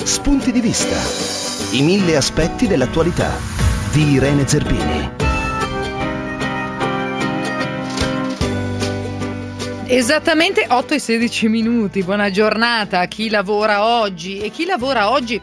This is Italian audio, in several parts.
spunti di vista, i 1000 aspetti dell'attualità di Irene Zerbini. Esattamente 8:16. Buona giornata a chi lavora oggi, e chi lavora oggi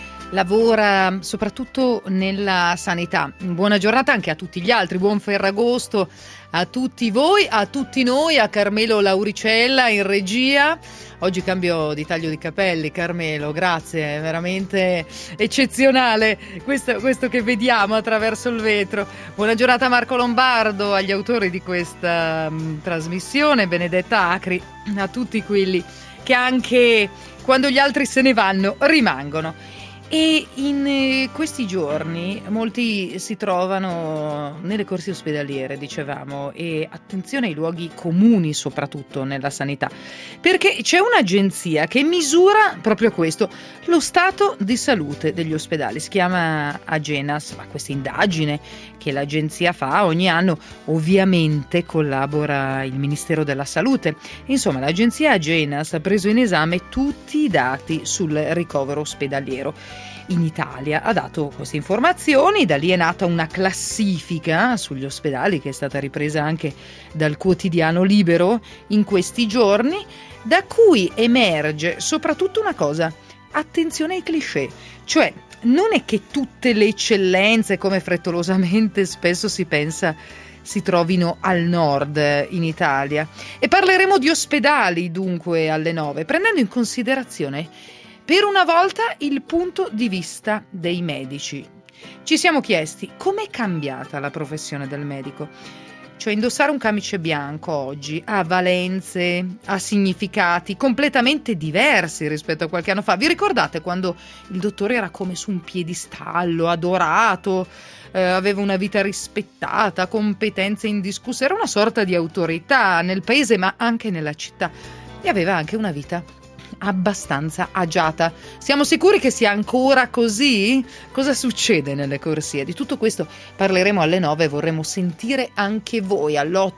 lavora soprattutto nella sanità. Buona giornata anche a tutti gli altri, buon Ferragosto a tutti voi, a tutti noi, a Carmelo Lauricella in regia. Oggi cambio di taglio di capelli, Carmelo, grazie, è veramente eccezionale questo che vediamo attraverso il vetro. Buona giornata a Marco Lombardo, agli autori di questa trasmissione, Benedetta Acri, a tutti quelli che anche quando gli altri se ne vanno rimangono. E in questi giorni molti si trovano nelle corsie ospedaliere, dicevamo, e attenzione ai luoghi comuni soprattutto nella sanità, perché c'è un'agenzia che misura proprio questo, lo stato di salute degli ospedali, si chiama Agenas, ma questa indagine che l'agenzia fa ogni anno ovviamente collabora il Ministero della Salute. Insomma, l'agenzia Agenas ha preso in esame tutti i dati sul ricovero ospedaliero in Italia, ha dato queste informazioni, da lì è nata una classifica sugli ospedali che è stata ripresa anche dal quotidiano Libero in questi giorni, da cui emerge soprattutto una cosa: attenzione ai cliché, cioè non è che tutte le eccellenze, come frettolosamente spesso si pensa, si trovino al nord in Italia. E parleremo di ospedali dunque alle 9, prendendo in considerazione per una volta il punto di vista dei medici. Ci siamo chiesti com'è cambiata la professione del medico. Cioè, indossare un camice bianco oggi ha valenze, ha significati completamente diversi rispetto a qualche anno fa. Vi ricordate quando il dottore era come su un piedistallo, adorato, aveva una vita rispettata, competenze indiscusse, era una sorta di autorità nel paese ma anche nella città, e aveva anche una vita abbastanza agiata. Siamo sicuri che sia ancora così? Cosa succede nelle corsie? Di tutto questo parleremo alle 9 e vorremmo sentire anche voi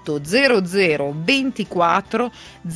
all'800 24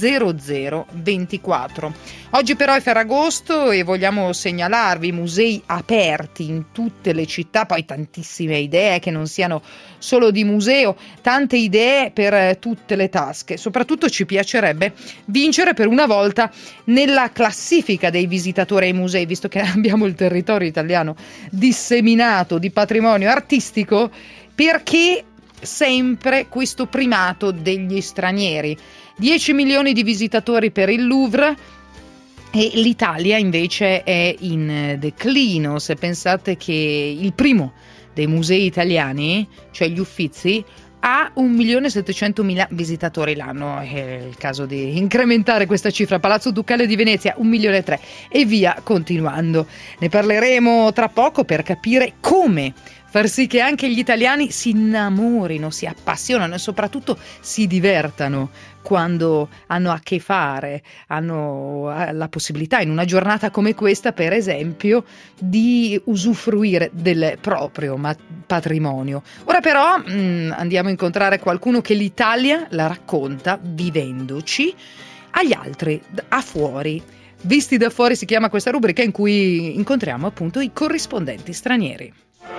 00 24. Oggi però è Ferragosto e vogliamo segnalarvi musei aperti in tutte le città, poi tantissime idee che non siano solo di museo, tante idee per tutte le tasche. Soprattutto ci piacerebbe vincere per una volta nella classifica dei visitatori ai musei, visto che abbiamo il territorio italiano disseminato di patrimonio artistico, perché sempre questo primato degli stranieri. 10 milioni di visitatori per il Louvre, e l'Italia invece è in declino. Se pensate che il primo dei musei italiani, cioè gli Uffizi, ha 1.700.000 visitatori l'anno, è il caso di incrementare questa cifra. Palazzo Ducale di Venezia 1,3 milioni, e via continuando. Ne parleremo tra poco per capire come far sì che anche gli italiani si innamorino, si appassionano e soprattutto si divertano quando hanno a che fare, hanno la possibilità in una giornata come questa, per esempio, di usufruire del proprio patrimonio. Ora però andiamo a incontrare qualcuno che l'Italia la racconta vivendoci agli altri, a fuori. Visti da fuori si chiama questa rubrica, in cui incontriamo appunto i corrispondenti stranieri.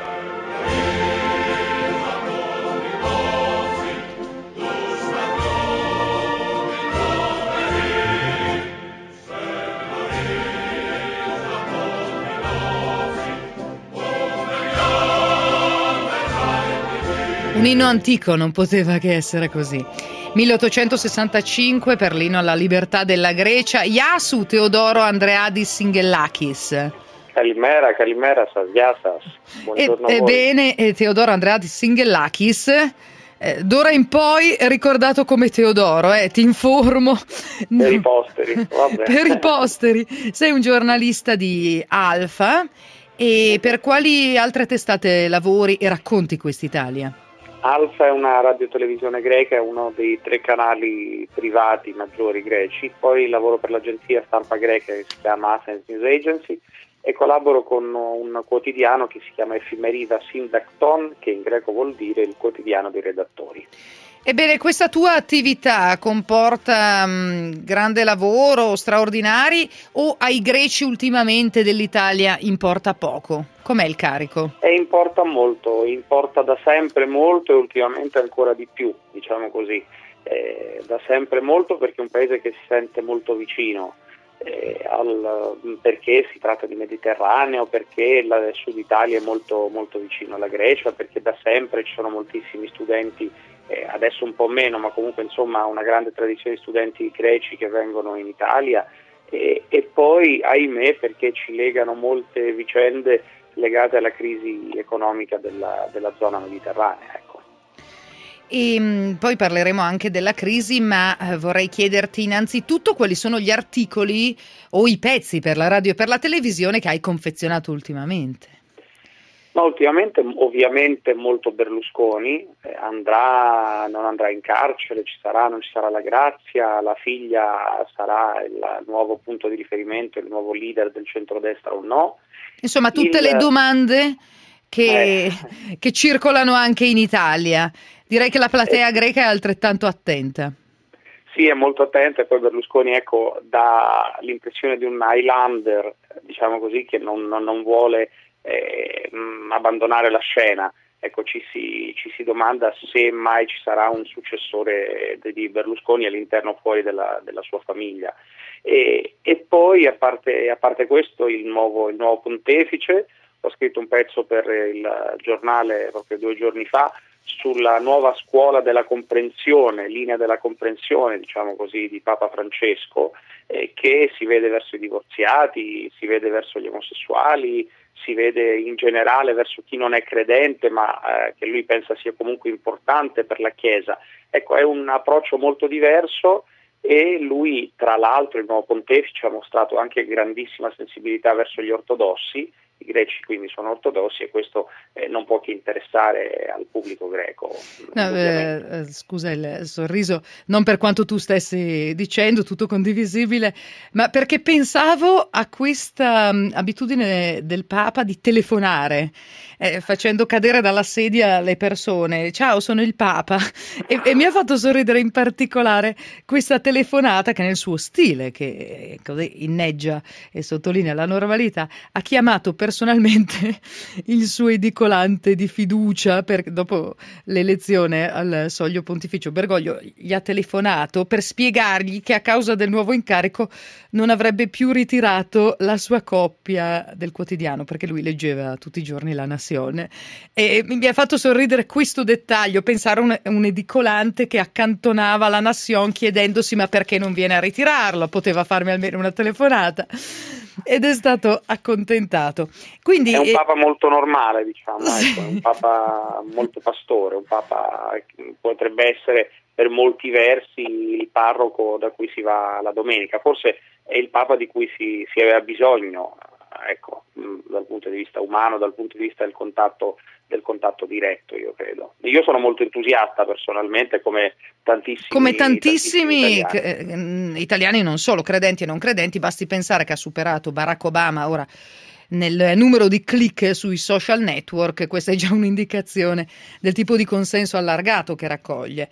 Un inno antico, non poteva che essere così. 1865 per l'inno alla libertà della Grecia. Iasu Teodoro Andreadis Singellakis. Kalimera, Saviasas. Buongiorno a voi. Ebbene, Teodoro Andreadis Singellakis, d'ora in poi è ricordato come Teodoro, ti informo. Per i posteri, vabbè. Per i posteri. Sei un giornalista di Alfa, e per quali altre testate lavori e racconti quest'Italia? Alfa è una radiotelevisione greca, è uno dei 3 canali privati maggiori greci. Poi lavoro per l'agenzia stampa greca che si chiama Athens News Agency e collaboro con un quotidiano che si chiama Effimerida Syndakton, che in greco vuol dire il quotidiano dei redattori. Ebbene, questa tua attività comporta grande lavoro, straordinari, o ai greci ultimamente dell'Italia importa poco? Com'è il carico? Importa molto, importa da sempre molto e ultimamente ancora di più, diciamo così. Da sempre molto perché è un paese che si sente molto vicino, perché si tratta di Mediterraneo, perché il Sud Italia è molto, molto vicino alla Grecia, perché da sempre ci sono moltissimi studenti, adesso un po' meno, ma comunque insomma una grande tradizione di studenti greci che vengono in Italia, e poi ahimè perché ci legano molte vicende legate alla crisi economica della zona mediterranea. Ecco. E poi parleremo anche della crisi, ma vorrei chiederti innanzitutto quali sono gli articoli o i pezzi per la radio e per la televisione che hai confezionato ultimamente. Ma ultimamente ovviamente molto Berlusconi, non andrà in carcere, non ci sarà la grazia, la figlia sarà il nuovo punto di riferimento, il nuovo leader del centrodestra o no. Insomma, tutte le domande che circolano anche in Italia. Direi che la platea greca è altrettanto attenta. Sì, è molto attenta, e poi Berlusconi dà l'impressione di un Highlander, diciamo così, che non vuole abbandonare la scena. Ecco, ci si domanda se mai ci sarà un successore di Berlusconi all'interno o fuori della sua famiglia. E poi a parte questo il nuovo pontefice. Ho scritto un pezzo per il giornale proprio 2 giorni fa sulla nuova scuola della comprensione, linea della comprensione, diciamo così, di Papa Francesco, che si vede verso i divorziati, si vede verso gli omosessuali, si vede in generale verso chi non è credente, ma che lui pensa sia comunque importante per la Chiesa. Ecco, è un approccio molto diverso, e lui, tra l'altro, il nuovo pontefice ha mostrato anche grandissima sensibilità verso gli ortodossi. I greci quindi sono ortodossi, e questo non può che interessare al pubblico greco. No, scusa il sorriso, non per quanto tu stessi dicendo, tutto condivisibile, ma perché pensavo a questa abitudine del Papa di telefonare, facendo cadere dalla sedia le persone. Ciao, sono il Papa. E mi ha fatto sorridere in particolare questa telefonata che, nel suo stile, che così inneggia e sottolinea la normalità, ha chiamato personalmente il suo edicolante di fiducia dopo l'elezione al soglio pontificio. Bergoglio gli ha telefonato per spiegargli che a causa del nuovo incarico non avrebbe più ritirato la sua copia del quotidiano, perché lui leggeva tutti i giorni La Nazione, e mi ha fatto sorridere questo dettaglio, pensare a un edicolante che accantonava La Nazione chiedendosi ma perché non viene a ritirarlo, poteva farmi almeno una telefonata, ed è stato accontentato. Quindi, è un Papa molto normale, diciamo, ecco, è un Papa molto pastore, un Papa che potrebbe essere per molti versi il parroco da cui si va la domenica, forse è il Papa di cui si aveva bisogno, ecco, dal punto di vista umano, dal punto di vista del contatto diretto, io credo. Io sono molto entusiasta personalmente, come tantissimi italiani, non solo, credenti e non credenti. Basti pensare che ha superato Barack Obama ora nel numero di click sui social network. Questa è già un'indicazione del tipo di consenso allargato che raccoglie.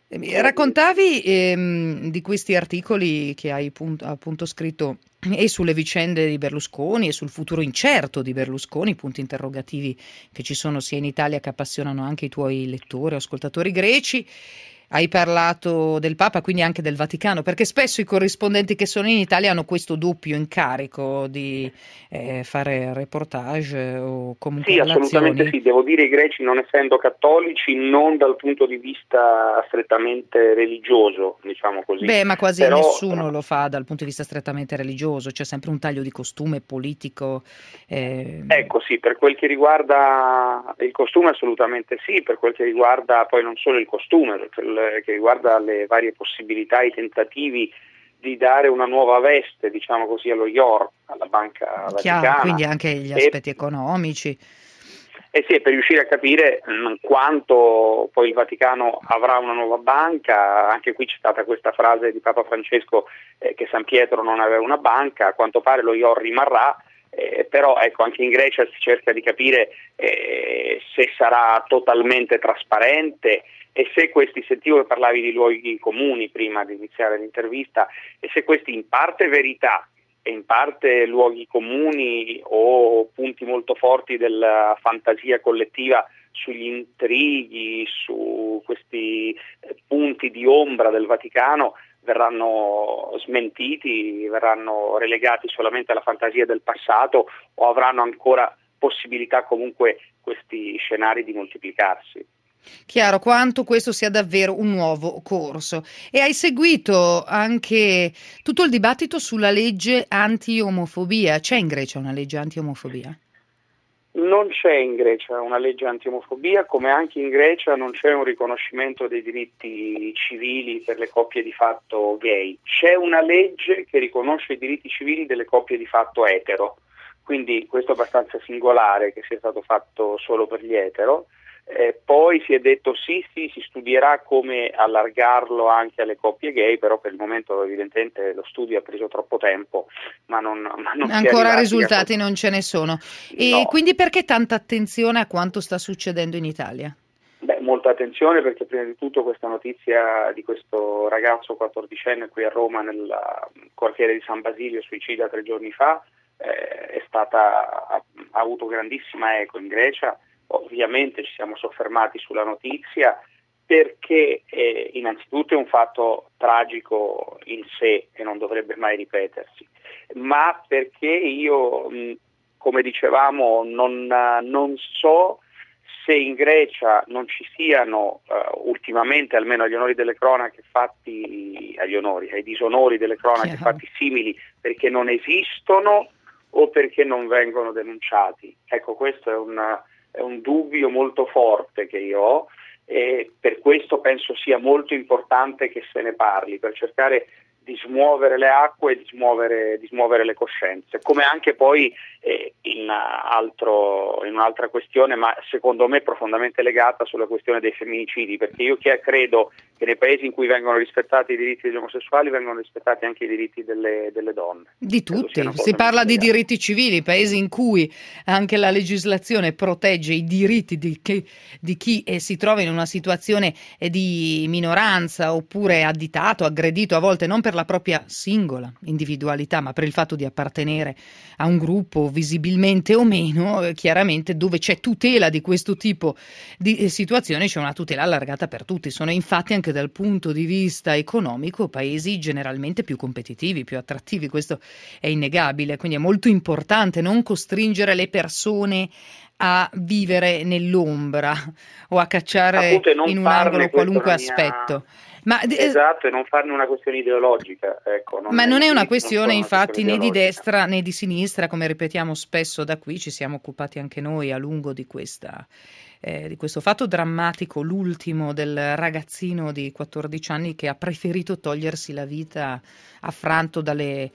Raccontavi di questi articoli che hai appunto scritto, e sulle vicende di Berlusconi e sul futuro incerto di Berlusconi, punti interrogativi che ci sono sia in Italia, che appassionano anche i tuoi lettori o ascoltatori greci. Hai parlato del Papa, quindi anche del Vaticano, perché spesso i corrispondenti che sono in Italia hanno questo doppio incarico di fare reportage o comunque Sì, relazioni. assolutamente sì. Devo dire, i greci, non essendo cattolici, non dal punto di vista strettamente religioso, diciamo così. Beh, ma quasi Però nessuno lo fa dal punto di vista strettamente religioso, c'è sempre un taglio di costume politico. Ecco, sì, per quel che riguarda il costume assolutamente sì, per quel che riguarda poi non solo il costume, per quel che riguarda le varie possibilità, i tentativi di dare una nuova veste, diciamo così, allo IOR, alla Banca Vaticana. Quindi anche gli aspetti economici. Sì, per riuscire a capire quanto poi il Vaticano avrà una nuova banca. Anche qui c'è stata questa frase di Papa Francesco che San Pietro non aveva una banca, a quanto pare lo IOR rimarrà, però ecco, anche in Grecia si cerca di capire se sarà totalmente trasparente, e se questi, sentivo che parlavi di luoghi comuni prima di iniziare l'intervista, e se questi in parte verità e in parte luoghi comuni o punti molto forti della fantasia collettiva sugli intrighi, su questi punti di ombra del Vaticano verranno smentiti, verranno relegati solamente alla fantasia del passato, o avranno ancora possibilità comunque questi scenari di moltiplicarsi. Chiaro, quanto questo sia davvero un nuovo corso. E hai seguito anche tutto il dibattito sulla legge anti-omofobia. C'è in Grecia una legge anti-omofobia? Non c'è in Grecia una legge anti-omofobia, come anche in Grecia non c'è un riconoscimento dei diritti civili per le coppie di fatto gay. C'è una legge che riconosce i diritti civili delle coppie di fatto etero, quindi questo è abbastanza singolare che sia stato fatto solo per gli etero. Poi si è detto sì, si studierà come allargarlo anche alle coppie gay, però per il momento evidentemente lo studio ha preso troppo tempo, ma non ancora risultati non ce ne sono. E no. Quindi perché tanta attenzione a quanto sta succedendo in Italia? Molta attenzione, perché prima di tutto questa notizia di questo ragazzo 14enne qui a Roma nel quartiere di San Basilio, suicida 3 giorni fa, ha avuto grandissima eco in Grecia. Ovviamente ci siamo soffermati sulla notizia perché innanzitutto è un fatto tragico in sé e non dovrebbe mai ripetersi, ma perché io, come dicevamo, non so se in Grecia non ci siano ultimamente, almeno agli onori delle cronache fatti, ai disonori delle cronache fatti simili, perché non esistono o perché non vengono denunciati. Ecco, questo è un dubbio molto forte che io ho, e per questo penso sia molto importante che se ne parli, per cercare di smuovere le acque e di smuovere le coscienze, come anche poi in un'altra questione, ma secondo me profondamente legata, sulla questione dei femminicidi, perché io credo che nei paesi in cui vengono rispettati i diritti degli omosessuali vengono rispettati anche i diritti delle donne. Di tutti, si parla di diritti civili, paesi in cui anche la legislazione protegge i diritti di chi si trova in una situazione di minoranza, oppure additato, aggredito, a volte non per la propria singola individualità, ma per il fatto di appartenere a un gruppo, visibilmente o meno. Chiaramente dove c'è tutela di questo tipo di situazioni c'è una tutela allargata per tutti. Sono infatti anche dal punto di vista economico paesi generalmente più competitivi, più attrattivi, questo è innegabile, quindi è molto importante non costringere le persone a vivere nell'ombra o a cacciare in un angolo qualunque aspetto. Esatto, e non farne una questione ideologica. Ecco, ma non è una questione infatti né di destra né di sinistra, come ripetiamo spesso da qui, ci siamo occupati anche noi a lungo di questo fatto drammatico, l'ultimo del ragazzino di 14 anni che ha preferito togliersi la vita affranto dai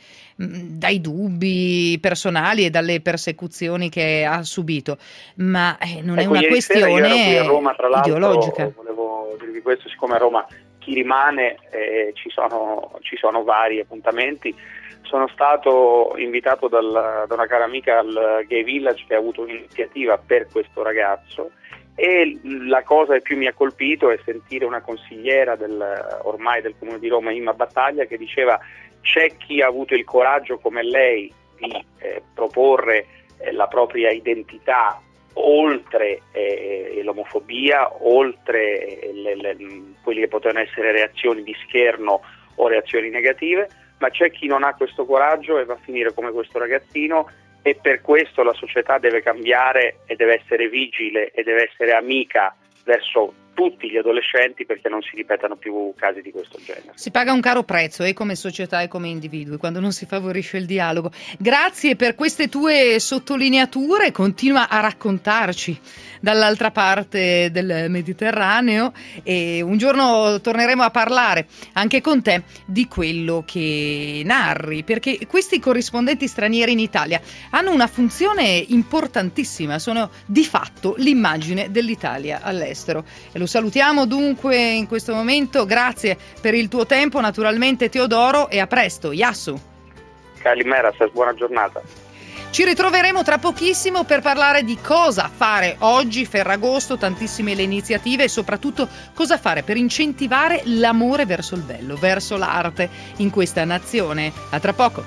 dubbi personali e dalle persecuzioni che ha subito, ma non è una questione a Roma, tra l'altro, ideologica. Volevo dirvi questo, siccome a Roma chi rimane, ci sono vari appuntamenti. Sono stato invitato da una cara amica al Gay Village che ha avuto un'iniziativa per questo ragazzo, e la cosa che più mi ha colpito è sentire una consigliera ormai del Comune di Roma, Imma Battaglia, che diceva: c'è chi ha avuto il coraggio come lei di proporre la propria identità oltre l'omofobia, oltre quelli che potevano essere reazioni di scherno o reazioni negative, ma c'è chi non ha questo coraggio e va a finire come questo ragazzino, e per questo la società deve cambiare e deve essere vigile e deve essere amica verso tutti gli adolescenti, perché non si ripetano più casi di questo genere. Si paga un caro prezzo come società e come individui quando non si favorisce il dialogo. Grazie per queste tue sottolineature, continua a raccontarci dall'altra parte del Mediterraneo, e un giorno torneremo a parlare anche con te di quello che narri, perché questi corrispondenti stranieri in Italia hanno una funzione importantissima, sono di fatto l'immagine dell'Italia all'estero, e lo salutiamo dunque in questo momento. Grazie per il tuo tempo, naturalmente, Teodoro, e a presto. Yasu. Kalimera, buona giornata. Ci ritroveremo tra pochissimo per parlare di cosa fare oggi, Ferragosto, tantissime le iniziative e soprattutto cosa fare per incentivare l'amore verso il bello, verso l'arte in questa nazione. A tra poco.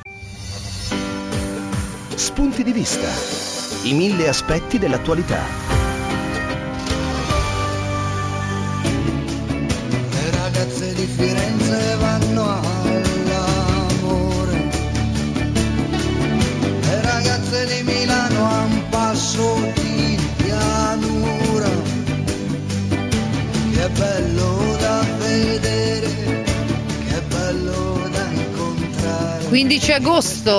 Spunti di vista. I 1000 aspetti dell'attualità. Le ragazze di Firenze vanno all'amore, le ragazze di Milano a un passo di pianura. Che bello da vedere, che bello da incontrare. 15 agosto,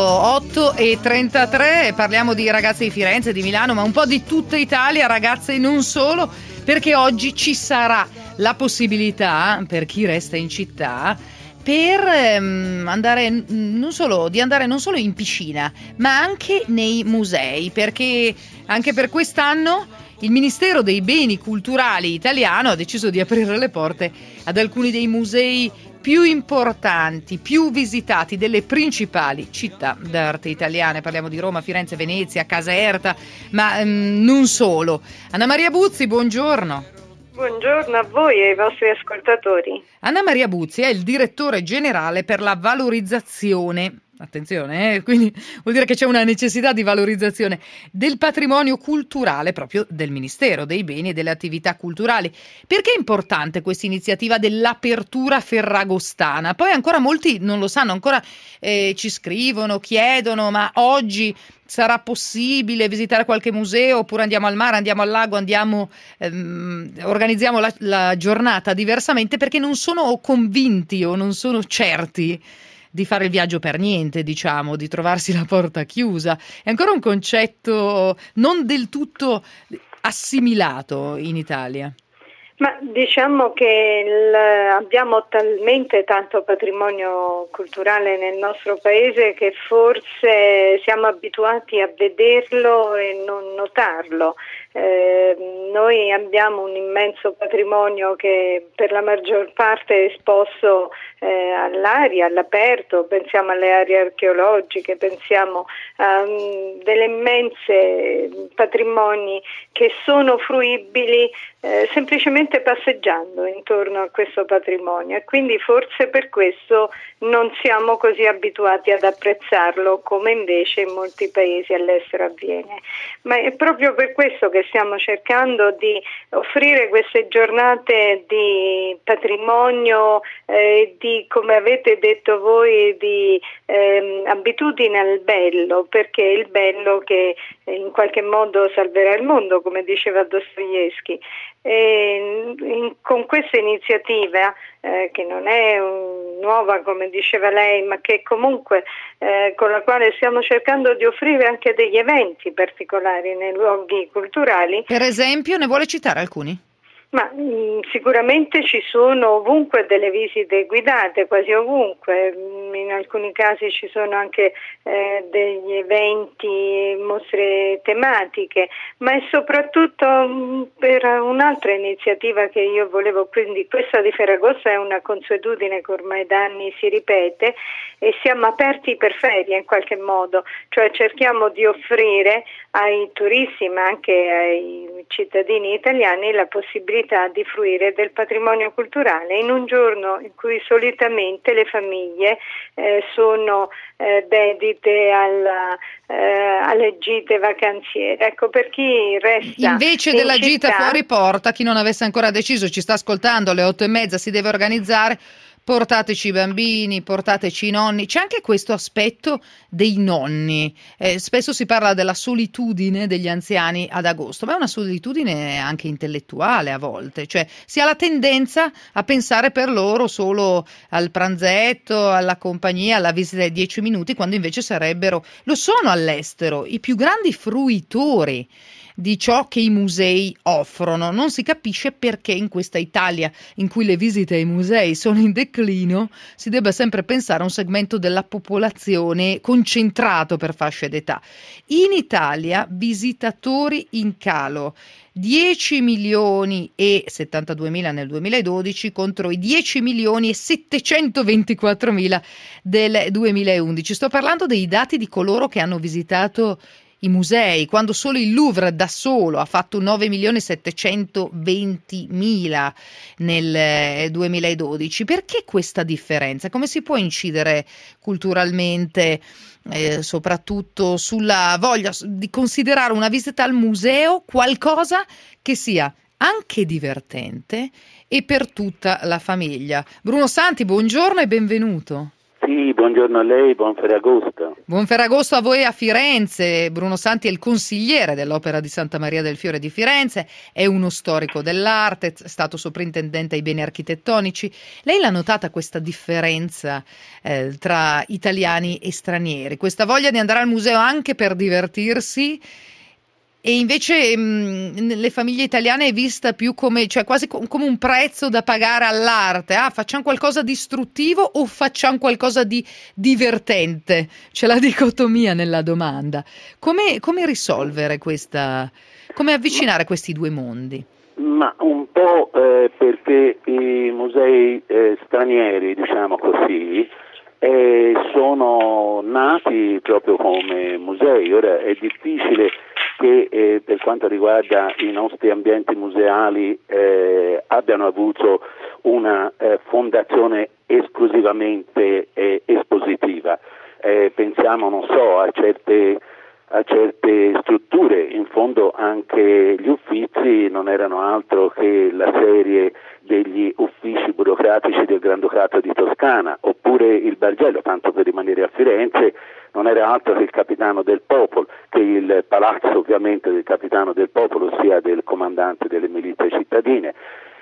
8:33, parliamo di ragazze di Firenze, di Milano, ma un po' di tutta Italia, ragazze e non solo, perché oggi ci sarà la possibilità, per chi resta in città, per andare non solo in piscina, ma anche nei musei, perché anche per quest'anno il Ministero dei Beni Culturali italiano ha deciso di aprire le porte ad alcuni dei musei più importanti, più visitati delle principali città d'arte italiane. Parliamo di Roma, Firenze, Venezia, Caserta, ma non solo. Anna Maria Buzzi, buongiorno. Buongiorno a voi e ai vostri ascoltatori. Anna Maria Buzzi è il direttore generale per la valorizzazione, attenzione, quindi vuol dire che c'è una necessità di valorizzazione del patrimonio culturale proprio del Ministero dei Beni e delle Attività Culturali. Perché è importante questa iniziativa dell'apertura ferragostana? Poi ancora molti non lo sanno, ancora ci scrivono, chiedono, ma oggi sarà possibile visitare qualche museo oppure andiamo al mare, andiamo al lago, organizziamo la giornata diversamente perché non sono convinti o non sono certi di fare il viaggio per niente, diciamo, di trovarsi la porta chiusa. È ancora un concetto non del tutto assimilato in Italia. Ma diciamo che abbiamo talmente tanto patrimonio culturale nel nostro paese che forse siamo abituati a vederlo e non notarlo. Noi abbiamo un immenso patrimonio che per la maggior parte è esposto all'aria, all'aperto, pensiamo alle aree archeologiche, pensiamo a delle immense patrimoni che sono fruibili semplicemente passeggiando intorno a questo patrimonio e quindi forse per questo non siamo così abituati ad apprezzarlo come invece in molti paesi all'estero avviene. Ma è proprio per questo che stiamo cercando di offrire queste giornate di patrimonio, di, come avete detto voi, di abitudine al bello, perché è il bello che in qualche modo salverà il mondo, come diceva Dostoevskij. Con questa iniziativa, che non è nuova come diceva lei, ma che comunque con la quale stiamo cercando di offrire anche degli eventi particolari nei luoghi culturali. Per esempio, ne vuole citare alcuni? Ma sicuramente ci sono ovunque delle visite guidate, quasi ovunque, in alcuni casi ci sono anche degli eventi, mostre tematiche, ma è soprattutto per un'altra iniziativa che io volevo, quindi questa di Ferragosto è una consuetudine che ormai da anni si ripete e siamo aperti per ferie in qualche modo, cioè cerchiamo di offrire ai turisti ma anche ai cittadini italiani la possibilità di fruire del patrimonio culturale in un giorno in cui solitamente le famiglie sono dedite alle gite vacanziere. Ecco, per chi resta invece della gita fuori porta, chi non avesse ancora deciso, ci sta ascoltando, alle 8:30 si deve organizzare. Portateci i bambini, portateci i nonni. C'è anche questo aspetto dei nonni. Spesso si parla della solitudine degli anziani ad agosto, ma è una solitudine anche intellettuale a volte. Cioè si ha la tendenza a pensare per loro solo al pranzetto, alla compagnia, alla visita di 10 minuti, quando invece lo sono all'estero, i più grandi fruitori di ciò che i musei offrono. Non si capisce perché in questa Italia in cui le visite ai musei sono in declino si debba sempre pensare a un segmento della popolazione concentrato per fasce d'età. In Italia visitatori in calo, 10 milioni e 72 mila nel 2012 contro i 10 milioni e 724 mila del 2011. Sto parlando dei dati di coloro che hanno visitato i musei, quando solo il Louvre da solo ha fatto 9 milioni e 720 mila nel 2012. Perché questa differenza? Come si può incidere culturalmente soprattutto sulla voglia di considerare una visita al museo qualcosa che sia anche divertente e per tutta la famiglia? Bruno Santi, buongiorno e benvenuto. Sì, buongiorno a lei, buon Ferragosto. Buon Ferragosto a voi a Firenze. Bruno Santi è il consigliere dell'Opera di Santa Maria del Fiore di Firenze, è uno storico dell'arte, è stato soprintendente ai beni architettonici. Lei l'ha notata questa differenza tra italiani e stranieri, questa voglia di andare al museo anche per divertirsi? E invece le famiglie italiane è vista più come, cioè quasi come un prezzo da pagare all'arte. Facciamo qualcosa di istruttivo o facciamo qualcosa di divertente? C'è la dicotomia nella domanda. Come risolvere come avvicinare questi due mondi? Ma un po' perché i musei stranieri, diciamo così, sono nati proprio come musei. Ora è difficile che per quanto riguarda i nostri ambienti museali abbiano avuto una fondazione esclusivamente espositiva. Pensiamo, non so, a certe strutture. In fondo anche gli Uffizi non erano altro che la serie degli uffici burocratici del Granducato di Toscana, oppure il Bargello, tanto per rimanere a Firenze, non era altro che il Capitano del Popolo, che il palazzo ovviamente del Capitano del Popolo, ossia del comandante delle milizie cittadine.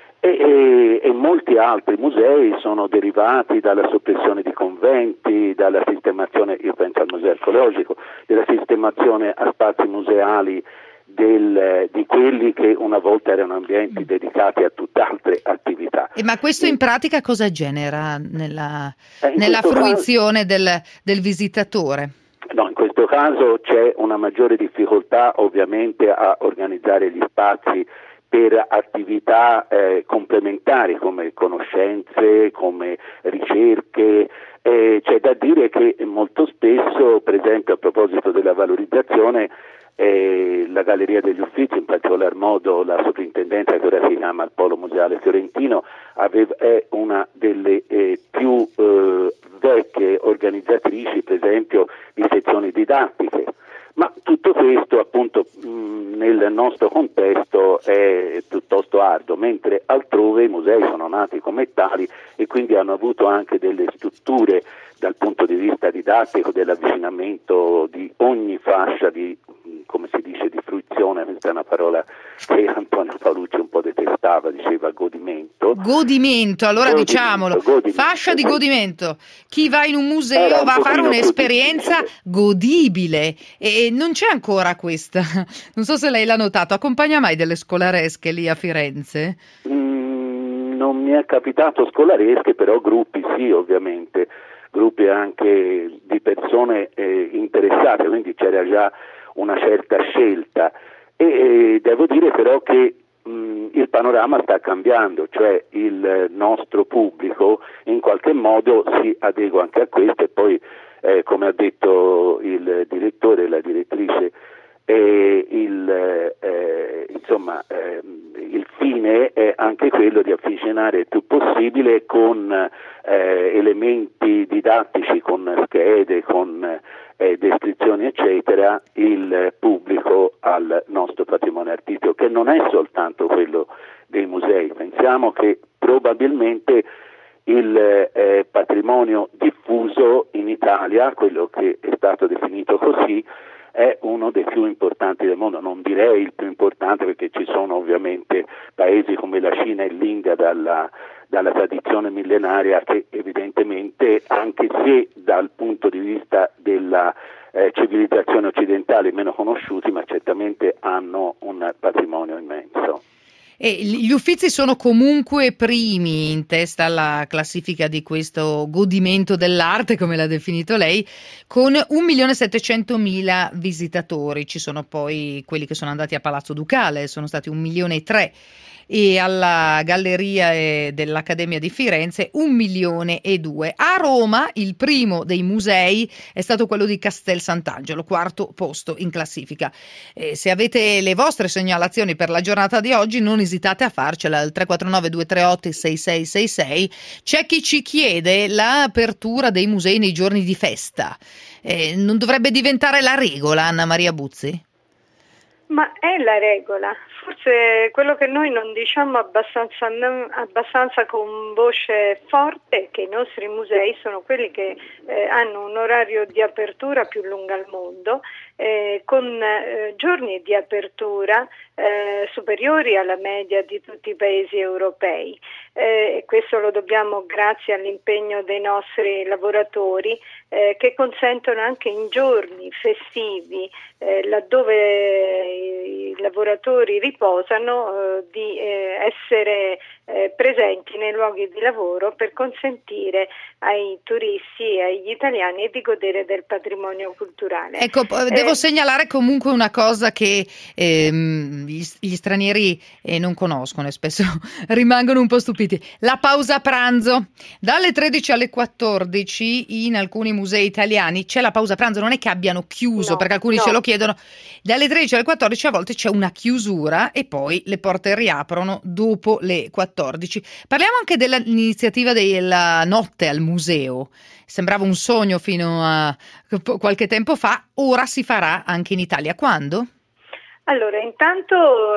E molti altri musei sono derivati dalla soppressione di conventi, dalla sistemazione, io penso al museo archeologico, della sistemazione a spazi museali di quelli che una volta erano ambienti dedicati a tutt'altre attività. Ma questo in pratica cosa genera nella fruizione del visitatore? No, in questo caso c'è una maggiore difficoltà ovviamente a organizzare gli spazi per attività complementari come conoscenze, come ricerche. C'è da dire che molto spesso, per esempio a proposito della valorizzazione, la Galleria degli Uffizi, in particolar modo la soprintendenza che ora si chiama il Polo Museale Fiorentino, è una delle più vecchie organizzatrici, per esempio, di sezioni didattiche. Ma tutto questo appunto nel nostro contesto è piuttosto arduo, mentre altrove i musei sono nati come tali e quindi hanno avuto anche delle strutture dal punto di vista didattico, dell'avvicinamento di ogni fascia di, come si dice, di fruizione. Questa è una parola che Antonio Paolucci un po' detestava, diceva godimento. Godimento, allora diciamolo, fascia di godimento. Chi va in un museo va a fare un'esperienza godibile e non c'è ancora questa. Non so se lei l'ha notato, accompagna mai delle scolaresche lì a Firenze? Non mi è capitato scolaresche, però gruppi sì, ovviamente. Gruppi anche di persone interessate, quindi c'era già una certa scelta e devo dire però che il panorama sta cambiando, cioè il nostro pubblico in qualche modo si adegua anche a questo e poi come ha detto il direttore e la direttrice il fine è anche quello di avvicinare il più possibile con elementi didattici, con schede, con descrizioni eccetera, il pubblico al nostro patrimonio artistico, che non è soltanto quello dei musei. Pensiamo che probabilmente il patrimonio diffuso in Italia, quello che è stato definito così, è uno dei più importanti del mondo, non direi il più importante perché ci sono ovviamente paesi come la Cina e l'India dalla tradizione millenaria che evidentemente, anche se dal punto di vista della civilizzazioni occidentali meno conosciuti, ma certamente hanno un patrimonio immenso. E gli Uffizi sono comunque primi in testa alla classifica di questo godimento dell'arte, come l'ha definito lei, con 1.700.000 visitatori. Ci sono poi quelli che sono andati a Palazzo Ducale, sono stati 1,3 milioni, e alla Galleria dell'Accademia di Firenze 1,2 milioni. A Roma il primo dei musei è stato quello di Castel Sant'Angelo, quarto posto in classifica. Se avete le vostre segnalazioni per la giornata di oggi, non esitate a farcela al 349 238 6666. C'è chi ci chiede l'apertura dei musei nei giorni di festa. Non dovrebbe diventare la regola, Anna Maria Buzzi? Ma è la regola, forse quello che noi non diciamo abbastanza con voce forte è che i nostri musei sono quelli che hanno un orario di apertura più lungo al mondo, con giorni di apertura superiori alla media di tutti i paesi europei. E questo lo dobbiamo grazie all'impegno dei nostri lavoratori che consentono anche in giorni festivi, laddove i lavoratori riposano, di essere presenti nei luoghi di lavoro per consentire ai turisti e agli italiani di godere del patrimonio culturale. Ecco, devo segnalare comunque una cosa che gli stranieri non conoscono e spesso rimangono un po' stupiti. La pausa pranzo. Dalle 13 alle 14 in alcuni musei italiani c'è la pausa pranzo, non è che abbiano chiuso, perché alcuni ce lo chiedono. Dalle 13 alle 14 a volte c'è una chiusura e poi le porte riaprono dopo le 14. Parliamo anche dell'iniziativa della notte al museo. Sembrava un sogno fino a qualche tempo fa, ora si farà anche in Italia. Quando? Allora, intanto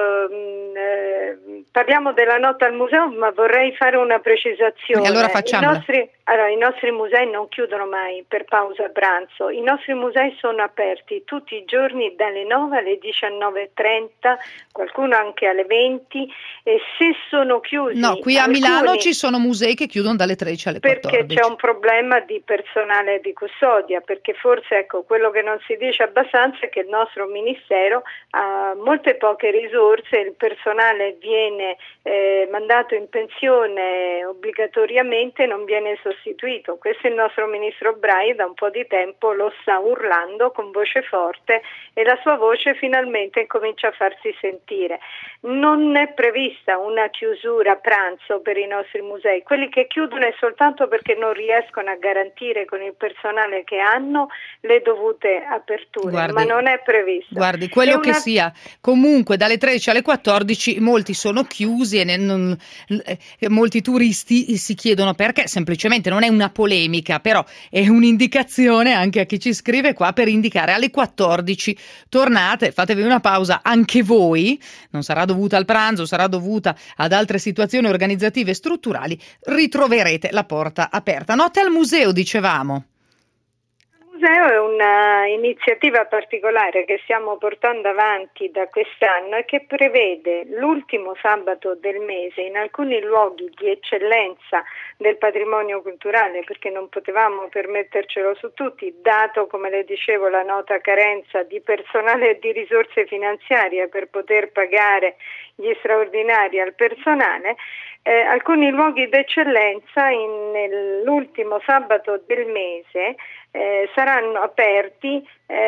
parliamo della notte al museo, ma vorrei fare una precisazione. E allora facciamola. I nostri musei non chiudono mai per pausa pranzo. I nostri musei sono aperti tutti i giorni dalle 9 alle 19:30, qualcuno anche alle 20, e se sono chiusi... No, qui a Milano ci sono musei che chiudono dalle 13 alle 14. Perché c'è un problema di personale di custodia, perché forse quello che non si dice abbastanza è che il nostro Ministero ha molte poche risorse, il personale viene mandato in pensione obbligatoriamente, non viene sostituito. Questo il nostro ministro Brai da un po' di tempo lo sta urlando con voce forte e la sua voce finalmente comincia a farsi sentire. Non è prevista una chiusura a pranzo per i nostri musei, quelli che chiudono è soltanto perché non riescono a garantire con il personale che hanno le dovute aperture, ma non è previsto. Guardi, quello che sia, comunque dalle 13 alle 14 molti sono chiusi e molti turisti si chiedono perché, semplicemente non è una polemica, però è un'indicazione anche a chi ci scrive qua per indicare alle 14 tornate, fatevi una pausa anche voi, non sarà dovuta al pranzo, sarà dovuta ad altre situazioni organizzative e strutturali, ritroverete la porta aperta. Notte al museo, dicevamo. Il museo è una iniziativa particolare che stiamo portando avanti da quest'anno e che prevede l'ultimo sabato del mese in alcuni luoghi di eccellenza del patrimonio culturale, perché non potevamo permettercelo su tutti, dato, come le dicevo, la nota carenza di personale e di risorse finanziarie per poter pagare gli straordinari al personale. Alcuni luoghi d'eccellenza nell'ultimo sabato del mese saranno aperti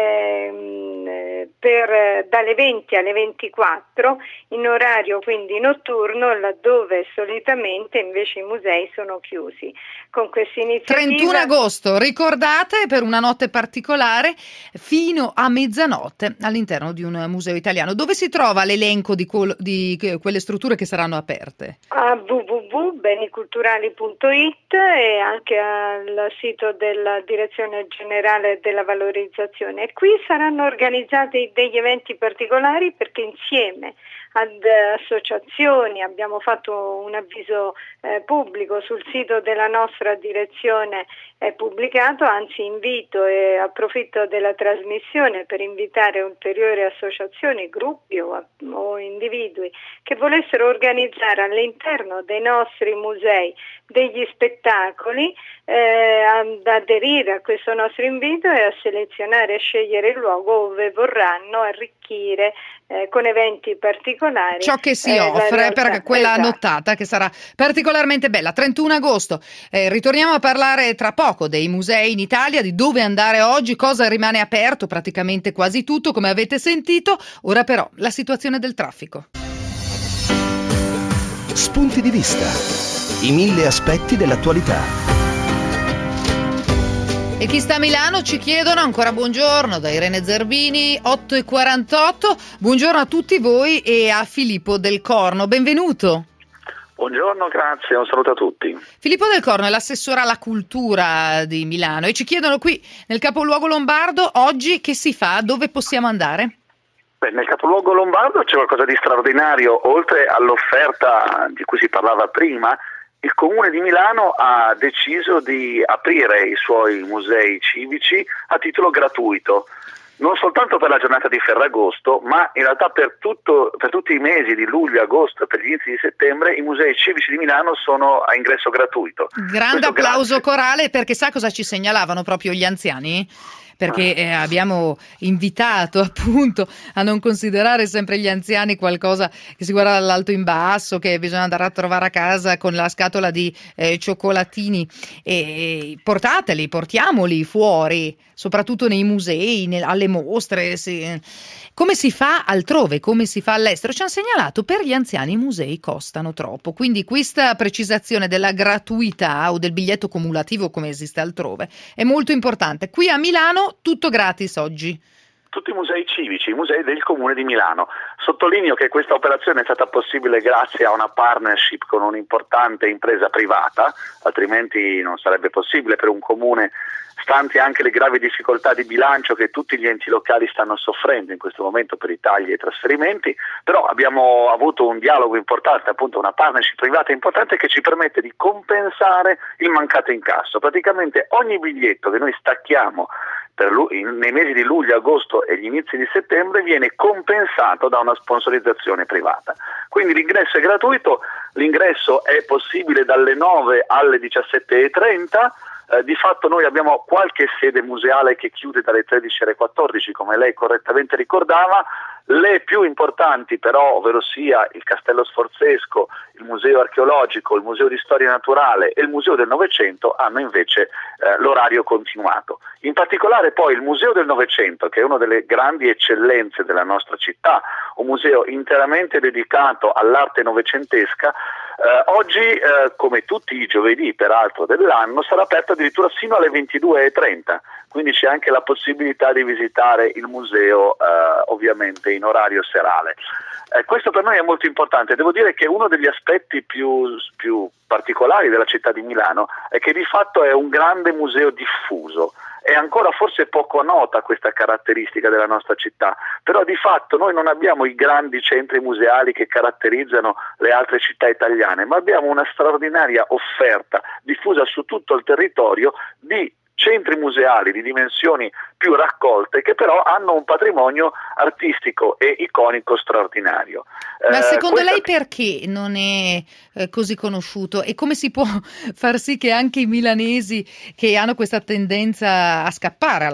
dalle 20 alle 24 in orario quindi notturno, laddove solitamente invece i musei sono chiusi. Con questa iniziativa 31 agosto, ricordate, per una notte particolare fino a mezzanotte all'interno di un museo italiano. Dove si trova l'elenco di quelle strutture che saranno aperte? A www.beniculturali.it e anche al sito della Direzione Generale della Valorizzazione. E qui saranno organizzati degli eventi particolari perché insieme ad associazioni abbiamo fatto un avviso pubblico sul sito della nostra direzione, è pubblicato, anzi invito e approfitto della trasmissione per invitare ulteriori associazioni, gruppi o individui individui che volessero organizzare all'interno dei nostri musei degli spettacoli, ad aderire a questo nostro invito e a selezionare e scegliere il luogo dove vorranno arricchire con eventi particolari ciò che si offre per quella esatto. nottata che sarà particolarmente bella. 31 agosto, ritorniamo a parlare tra poco dei musei in Italia, di dove andare oggi, cosa rimane aperto, praticamente quasi tutto come avete sentito. Ora però la situazione del traffico. Spunti di vista, i 1000 aspetti dell'attualità. E chi sta a Milano ci chiedono ancora buongiorno da Irene Zerbini, 8:48. Buongiorno a tutti voi e a Filippo Del Corno, benvenuto. Buongiorno, grazie, un saluto a tutti. Filippo Del Corno è l'assessore alla cultura di Milano e ci chiedono qui nel capoluogo lombardo oggi che si fa, dove possiamo andare? Nel capoluogo lombardo c'è qualcosa di straordinario, oltre all'offerta di cui si parlava prima. Il Comune di Milano ha deciso di aprire i suoi musei civici a titolo gratuito, non soltanto per la giornata di Ferragosto, ma in realtà per tutti i mesi di luglio, agosto e per gli inizi di settembre i musei civici di Milano sono a ingresso gratuito. Grande applauso corale, perché sa cosa ci segnalavano proprio gli anziani? Perché abbiamo invitato appunto a non considerare sempre gli anziani qualcosa che si guarda dall'alto in basso, che bisogna andare a trovare a casa con la scatola di cioccolatini, e portiamoli fuori, soprattutto nei musei, alle mostre, come si fa altrove, come si fa all'estero. Ci hanno segnalato per gli anziani i musei costano troppo, quindi questa precisazione della gratuità o del biglietto cumulativo come esiste altrove è molto importante. Qui a Milano tutto gratis oggi. Tutti i musei civici, i musei del Comune di Milano. Sottolineo che questa operazione è stata possibile grazie a una partnership con un'importante impresa privata, altrimenti non sarebbe possibile per un comune, stanti anche le gravi difficoltà di bilancio che tutti gli enti locali stanno soffrendo in questo momento per i tagli e i trasferimenti. Però abbiamo avuto un dialogo importante, appunto una partnership privata importante che ci permette di compensare il mancato incasso. Praticamente ogni biglietto che noi stacchiamo nei mesi di luglio, agosto e gli inizi di settembre viene compensato da una sponsorizzazione privata. Quindi l'ingresso è gratuito, l'ingresso è possibile dalle 9 alle 17:30. Di fatto noi abbiamo qualche sede museale che chiude dalle 13 alle 14, come lei correttamente ricordava. Le più importanti però, ovvero sia il Castello Sforzesco, il Museo Archeologico, il Museo di Storia Naturale e il Museo del Novecento hanno invece l'orario continuato. In particolare poi il Museo del Novecento, che è una delle grandi eccellenze della nostra città, un museo interamente dedicato all'arte novecentesca, oggi, come tutti i giovedì peraltro dell'anno, sarà aperto addirittura sino alle 22:30, quindi c'è anche la possibilità di visitare il museo ovviamente in orario serale. Questo per noi è molto importante. Devo dire che uno degli aspetti più particolari della città di Milano è che di fatto è un grande museo diffuso. È ancora forse poco nota questa caratteristica della nostra città, però di fatto noi non abbiamo i grandi centri museali che caratterizzano le altre città italiane, ma abbiamo una straordinaria offerta diffusa su tutto il territorio di centri museali di dimensioni più raccolte, che però hanno un patrimonio artistico e iconico straordinario. Ma secondo lei perché non è così conosciuto, e come si può far sì che anche i milanesi, che hanno questa tendenza a scappare, a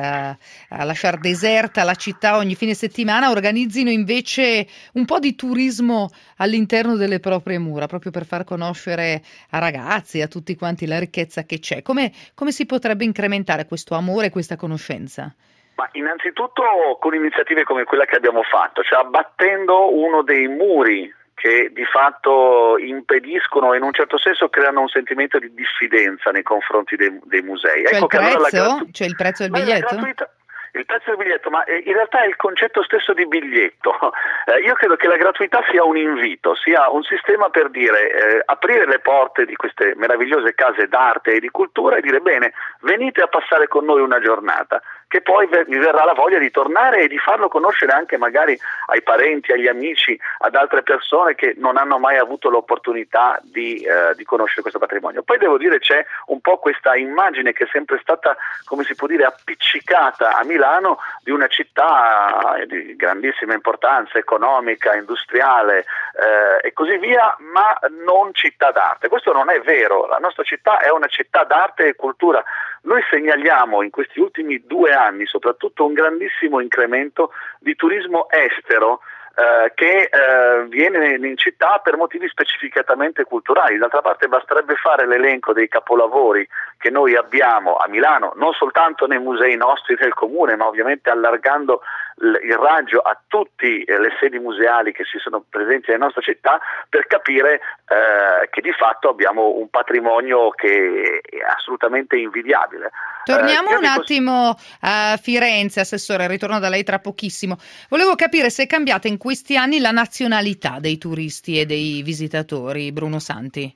lasciare deserta la città ogni fine settimana, organizzino invece un po' di turismo all'interno delle proprie mura, proprio per far conoscere a ragazzi, a tutti quanti, la ricchezza che c'è? Come si potrebbe incrementare questo amore e questa conoscenza? Ma innanzitutto con iniziative come quella che abbiamo fatto, cioè abbattendo uno dei muri che di fatto impediscono e in un certo senso creano un sentimento di diffidenza nei confronti dei musei. Cioè ecco il prezzo? Cioè il prezzo del biglietto? Il prezzo del biglietto, ma in realtà è il concetto stesso di biglietto. Io credo che la gratuità sia un invito, sia un sistema per dire, aprire le porte di queste meravigliose case d'arte e di cultura e dire: bene, venite a passare con noi una giornata. che poi vi verrà la voglia di tornare e di farlo conoscere anche magari ai parenti, agli amici, ad altre persone che non hanno mai avuto l'opportunità di conoscere questo patrimonio. Poi devo dire c'è un po' questa immagine che è sempre stata, come si può dire, appiccicata a Milano di una città di grandissima importanza economica, industriale e così via, ma non città d'arte. Questo non è vero, la nostra città è una città d'arte e cultura. Noi segnaliamo in questi ultimi 2 anni soprattutto un grandissimo incremento di turismo estero che viene in città per motivi specificatamente culturali. D'altra parte basterebbe fare l'elenco dei capolavori che noi abbiamo a Milano, non soltanto nei musei nostri del comune, ma ovviamente allargando il raggio a tutte le sedi museali che si sono presenti nella nostra città, per capire che di fatto abbiamo un patrimonio che è assolutamente invidiabile. Torniamo un attimo a Firenze, Assessore, ritorno da lei tra pochissimo. Volevo capire se è cambiata in questi anni la nazionalità dei turisti e dei visitatori, Bruno Santi.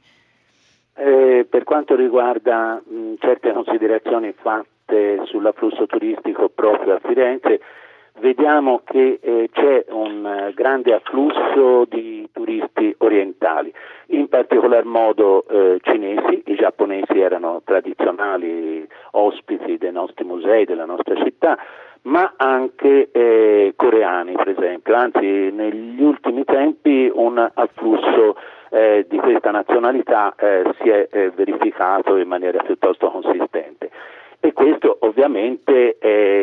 Per quanto riguarda certe considerazioni fatte sull'afflusso turistico proprio a Firenze, vediamo che c'è un grande afflusso di turisti orientali, in particolar modo cinesi. I giapponesi erano tradizionali ospiti dei nostri musei, della nostra città, ma anche coreani per esempio, anzi negli ultimi tempi un afflusso di questa nazionalità si è verificato in maniera piuttosto consistente. E questo ovviamente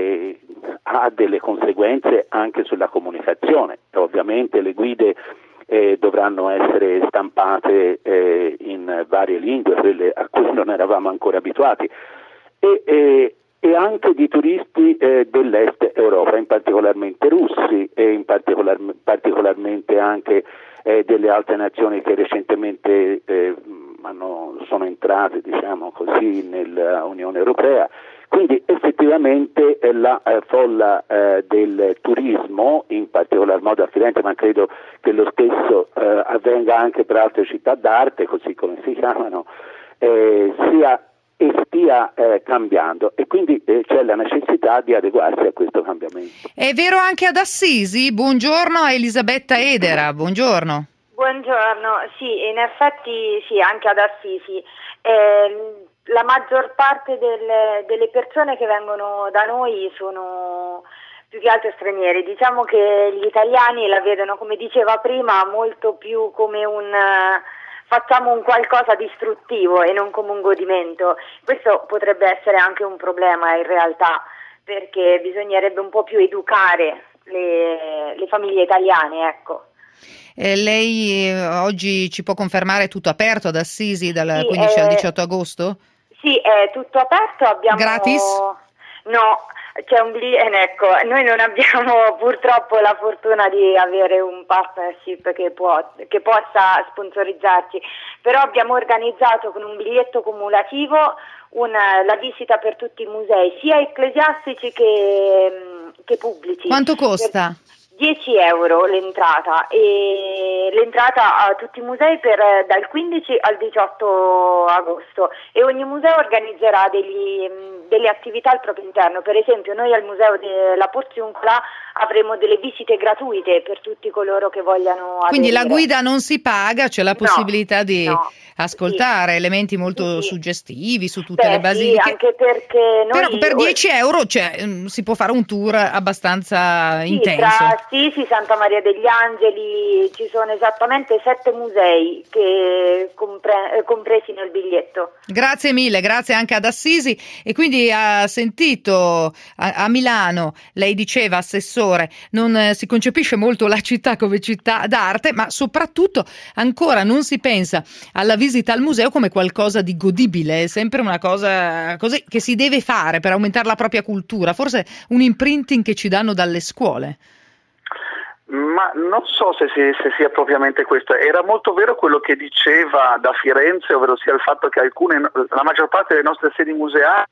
ha delle conseguenze anche sulla comunicazione. Ovviamente le guide dovranno essere stampate in varie lingue, quelle a cui non eravamo ancora abituati, e anche di turisti dell'est Europa, in particolarmente russi e particolarmente anche delle altre nazioni che recentemente sono entrate, diciamo così, nell'Unione Europea. Quindi effettivamente la folla del turismo, in particolar modo a Firenze, ma credo che lo stesso avvenga anche per altre città d'arte, così come si chiamano, stia cambiando, e quindi c'è la necessità di adeguarsi a questo cambiamento. È vero anche ad Assisi? Buongiorno a Elisabetta Edera, buongiorno. Buongiorno, sì, in effetti sì, anche ad Assisi. La maggior parte delle persone che vengono da noi sono più che altro stranieri. Diciamo che gli italiani la vedono, come diceva prima, molto più come facciamo un qualcosa di istruttivo e non come un godimento. Questo potrebbe essere anche un problema in realtà, perché bisognerebbe un po' più educare le famiglie italiane, ecco. Lei oggi ci può confermare tutto aperto ad Assisi dal 15 al 18 agosto? Sì, è tutto aperto. Gratis? No, c'è un biglietto, ecco, noi non abbiamo purtroppo la fortuna di avere un partnership che possa sponsorizzarci, però abbiamo organizzato con un biglietto cumulativo la visita per tutti i musei, sia ecclesiastici che pubblici. Quanto costa? 10 euro l'entrata, e l'entrata a tutti i musei dal 15 al 18 agosto, e ogni museo organizzerà delle attività al proprio interno. Per esempio noi al Museo della Porziuncola avremo delle visite gratuite per tutti coloro che vogliano Quindi aderire. la guida non si paga, c'è la possibilità di ascoltare elementi molto sì. suggestivi su tutte le basiliche. Sì, anche perché noi però per 10 euro si può fare un tour abbastanza intenso. Assisi, Santa Maria degli Angeli, ci sono esattamente 7 musei che compresi nel biglietto. Grazie mille, grazie anche ad Assisi. E quindi ha sentito a Milano, lei diceva, Assessore, non si concepisce molto la città come città d'arte, ma soprattutto ancora non si pensa alla visita al museo come qualcosa di godibile, è sempre una cosa così che si deve fare per aumentare la propria cultura, forse un imprinting che ci danno dalle scuole. Ma non so se sia propriamente questo. Era molto vero quello che diceva da Firenze, ovvero sia il fatto che la maggior parte delle nostre sedi museali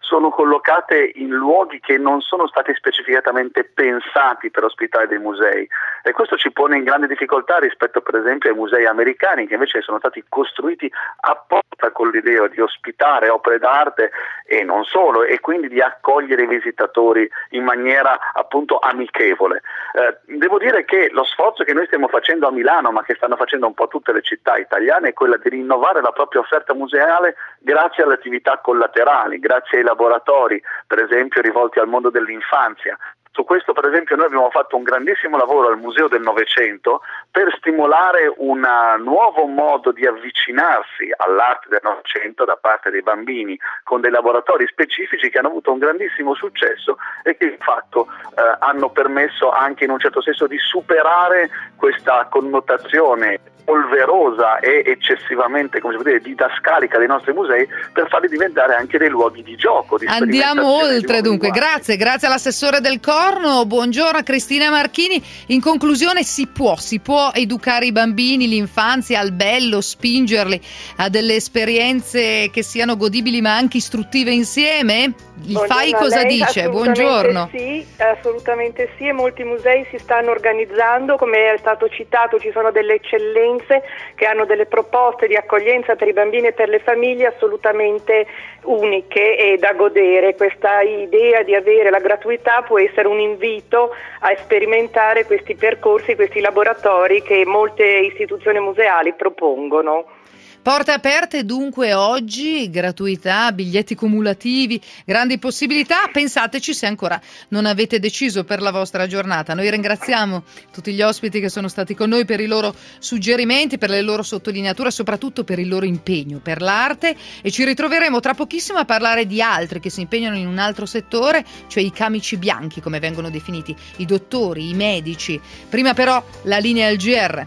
sono collocate in luoghi che non sono stati specificatamente pensati per ospitare dei musei, e questo ci pone in grande difficoltà rispetto per esempio ai musei americani, che invece sono stati costruiti apposta con l'idea di ospitare opere d'arte e non solo, e quindi di accogliere i visitatori in maniera appunto amichevole. Devo dire che lo sforzo che noi stiamo facendo a Milano, ma che stanno facendo un po' tutte le città italiane, è quella di rinnovare la propria offerta museale grazie alle attività collaterali, grazie ai laboratori, per esempio rivolti al mondo dell'infanzia. Su questo per esempio noi abbiamo fatto un grandissimo lavoro al Museo del Novecento per stimolare un nuovo modo di avvicinarsi all'arte del Novecento da parte dei bambini, con dei laboratori specifici che hanno avuto un grandissimo successo e che di fatto hanno permesso anche in un certo senso di superare questa connotazione polverosa e eccessivamente, come si può dire, didascalica dei nostri musei, per farli diventare anche dei luoghi di gioco, di Andiamo oltre dunque, grazie all'assessore del Corno, buongiorno a Cristina Marchini. In conclusione, si può educare i bambini, l'infanzia al bello, spingerli a delle esperienze che siano godibili ma anche istruttive insieme? Il FAI cosa dice? Buongiorno. Sì, assolutamente sì, e molti musei si stanno organizzando, come è stato citato ci sono delle eccellenze che hanno delle proposte di accoglienza per i bambini e per le famiglie assolutamente uniche e da godere. Questa idea di avere la gratuità può essere un invito a sperimentare questi percorsi, questi laboratori che molte istituzioni museali propongono. Porte aperte dunque oggi, gratuità, biglietti cumulativi, grandi possibilità. Pensateci se ancora non avete deciso per la vostra giornata. Noi ringraziamo tutti gli ospiti che sono stati con noi per i loro suggerimenti, per le loro sottolineature e soprattutto per il loro impegno per l'arte, e ci ritroveremo tra pochissimo a parlare di altri che si impegnano in un altro settore, cioè i camici bianchi come vengono definiti, i dottori, i medici. Prima però la linea al GR.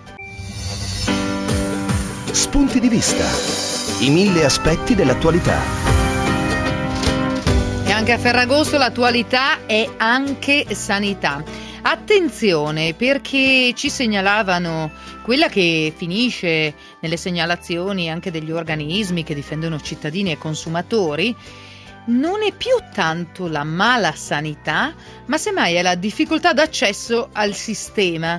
Spunti di vista. I 1000 aspetti dell'attualità. E anche a Ferragosto l'attualità è anche sanità. Attenzione, perché ci segnalavano quella che finisce nelle segnalazioni anche degli organismi che difendono cittadini e consumatori. Non è più tanto la mala sanità, ma semmai è la difficoltà d'accesso al sistema.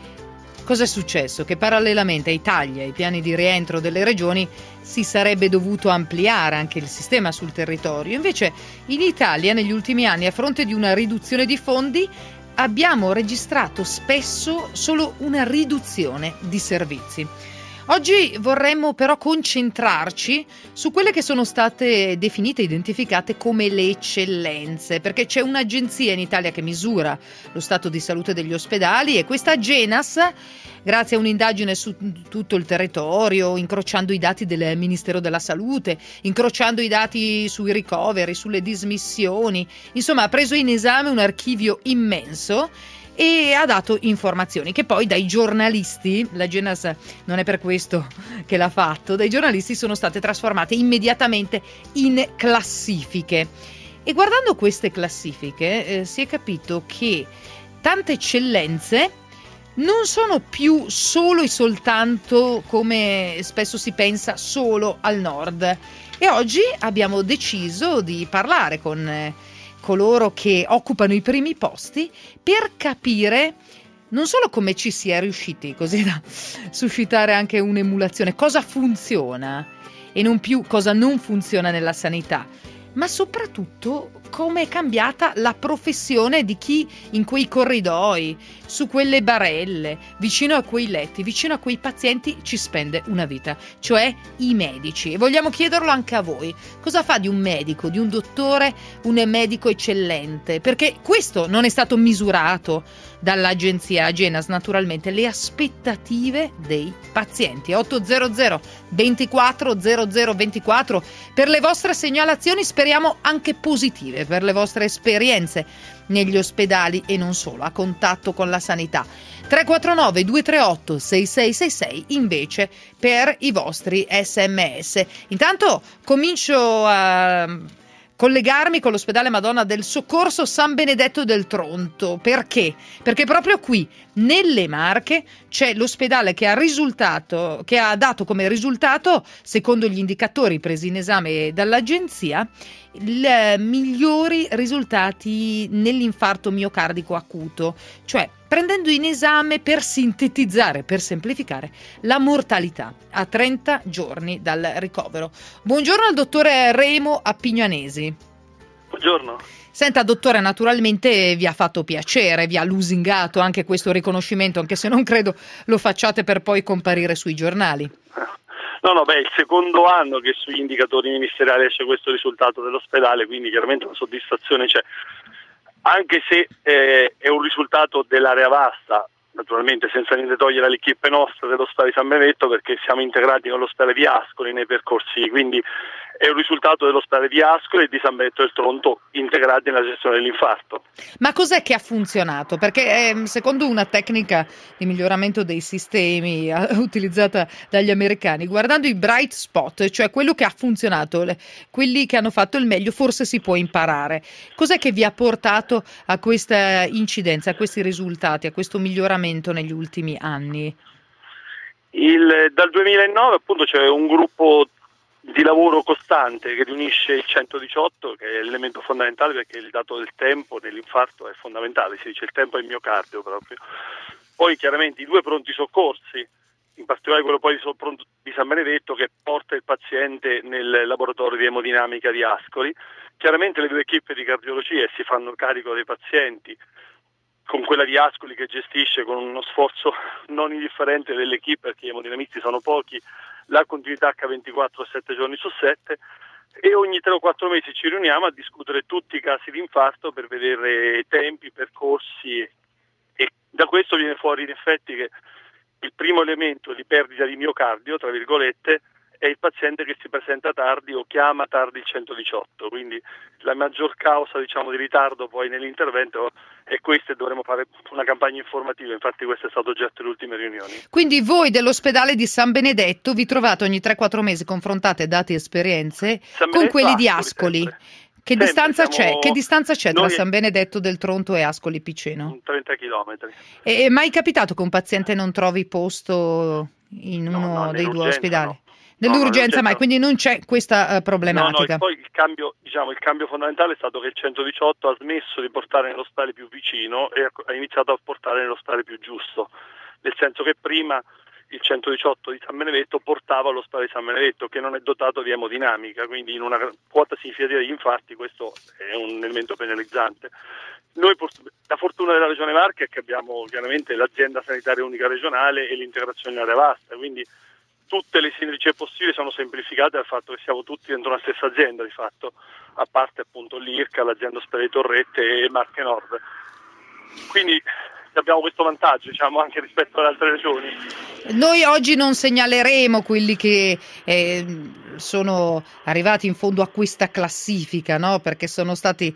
Cosa è successo? Che parallelamente ai tagli, ai piani di rientro delle regioni, si sarebbe dovuto ampliare anche il sistema sul territorio. Invece in Italia negli ultimi anni, a fronte di una riduzione di fondi, abbiamo registrato spesso solo una riduzione di servizi. Oggi vorremmo però concentrarci su quelle che sono state definite e identificate come le eccellenze, perché c'è un'agenzia in Italia che misura lo stato di salute degli ospedali, e questa Agenas, grazie a un'indagine su tutto il territorio, incrociando i dati del Ministero della Salute, incrociando i dati sui ricoveri, sulle dismissioni, insomma ha preso in esame un archivio immenso e ha dato informazioni che poi dai giornalisti, la Genas non è per questo che l'ha fatto, dai giornalisti sono state trasformate immediatamente in classifiche. E guardando queste classifiche si è capito che tante eccellenze non sono più solo e soltanto, come spesso si pensa, solo al nord. E oggi abbiamo deciso di parlare con coloro che occupano i primi posti per capire non solo come ci si è riusciti, così da suscitare anche un'emulazione, cosa funziona e non più cosa non funziona nella sanità, ma soprattutto come è cambiata la professione di chi in quei corridoi, su quelle barelle, vicino a quei letti, vicino a quei pazienti ci spende una vita, cioè i medici. E vogliamo chiederlo anche a voi. Cosa fa di un medico, di un dottore, un medico eccellente? Perché questo non è stato misurato dall'agenzia Agenas, naturalmente, le aspettative dei pazienti. 800 24 00 24 per le vostre segnalazioni, speriamo anche positive, per le vostre esperienze negli ospedali e non solo, a contatto con la sanità. 349 238 6666 invece per i vostri SMS. Intanto comincio a collegarmi con l'ospedale Madonna del Soccorso San Benedetto del Tronto. Perché? Perché proprio qui, nelle Marche, c'è l'ospedale che ha dato come risultato, secondo gli indicatori presi in esame dall'agenzia, migliori risultati nell'infarto miocardico acuto, cioè prendendo in esame, per sintetizzare, per semplificare, la mortalità a 30 giorni dal ricovero. Buongiorno al dottore Remo Appignanesi. Buongiorno. Senta, dottore, naturalmente vi ha fatto piacere, vi ha lusingato anche questo riconoscimento, anche se non credo lo facciate per poi comparire sui giornali. No, è il secondo anno che sugli indicatori ministeriali esce questo risultato dell'ospedale, quindi chiaramente una soddisfazione c'è, anche se è un risultato dell'area vasta, naturalmente senza niente togliere all'equipe nostra dell'ospedale di San Benedetto, perché siamo integrati con l'ospedale di Ascoli nei percorsi, quindi è un risultato dell'ospedale di Ascoli e di San Benedetto del Tronto integrati nella gestione dell'infarto. Ma cos'è che ha funzionato? Perché secondo una tecnica di miglioramento dei sistemi utilizzata dagli americani, guardando i bright spot, cioè quello che ha funzionato, quelli che hanno fatto il meglio, forse si può imparare. Cos'è che vi ha portato a questa incidenza, a questi risultati, a questo miglioramento negli ultimi anni? Dal 2009 appunto c'è un gruppo di lavoro costante che riunisce il 118, che è l'elemento fondamentale, perché il dato del tempo nell'infarto è fondamentale, si dice il tempo è il miocardio proprio. Poi chiaramente i 2 pronti soccorsi, in particolare quello poi di San Benedetto, che porta il paziente nel laboratorio di emodinamica di Ascoli. Chiaramente le 2 equipe di cardiologia si fanno carico dei pazienti, con quella di Ascoli che gestisce con uno sforzo non indifferente dell'equipe, perché gli emodinamisti sono pochi, la continuità H24 7 giorni su 7, e ogni 3 o 4 mesi ci riuniamo a discutere tutti i casi di infarto per vedere tempi, percorsi, e da questo viene fuori in effetti che il primo elemento di perdita di miocardio, tra virgolette, è il paziente che si presenta tardi o chiama tardi il 118, quindi la maggior causa di ritardo poi nell'intervento è questa, e dovremo fare una campagna informativa, infatti questo è stato oggetto delle ultime riunioni. Quindi voi dell'ospedale di San Benedetto vi trovate ogni 3-4 mesi, confrontate dati e esperienze con quelli di Ascoli. Che distanza c'è tra San Benedetto del Tronto e Ascoli Piceno? 30 chilometri. È mai capitato che un paziente non trovi posto in uno dei 2 ospedali? No. Nell'urgenza mai, quindi non c'è questa problematica. No, poi il cambio fondamentale è stato che il 118 ha smesso di portare nell'ospedale più vicino e ha iniziato a portare nell'ospedale più giusto, nel senso che prima il 118 di San Benedetto portava all'ospedale di San Benedetto, che non è dotato di emodinamica, quindi in una quota significativa degli infarti questo è un elemento penalizzante. Noi, la fortuna della Regione Marche è che abbiamo chiaramente l'azienda sanitaria unica regionale e l'integrazione in area vasta, quindi tutte le sinergie possibili sono semplificate dal fatto che siamo tutti dentro una stessa azienda, di fatto, a parte appunto l'IRCA, l'azienda ospedale Torrette e Marche Nord. Quindi abbiamo questo vantaggio, anche rispetto alle altre regioni. Noi oggi non segnaleremo quelli che sono arrivati in fondo a questa classifica, no? Perché sono stati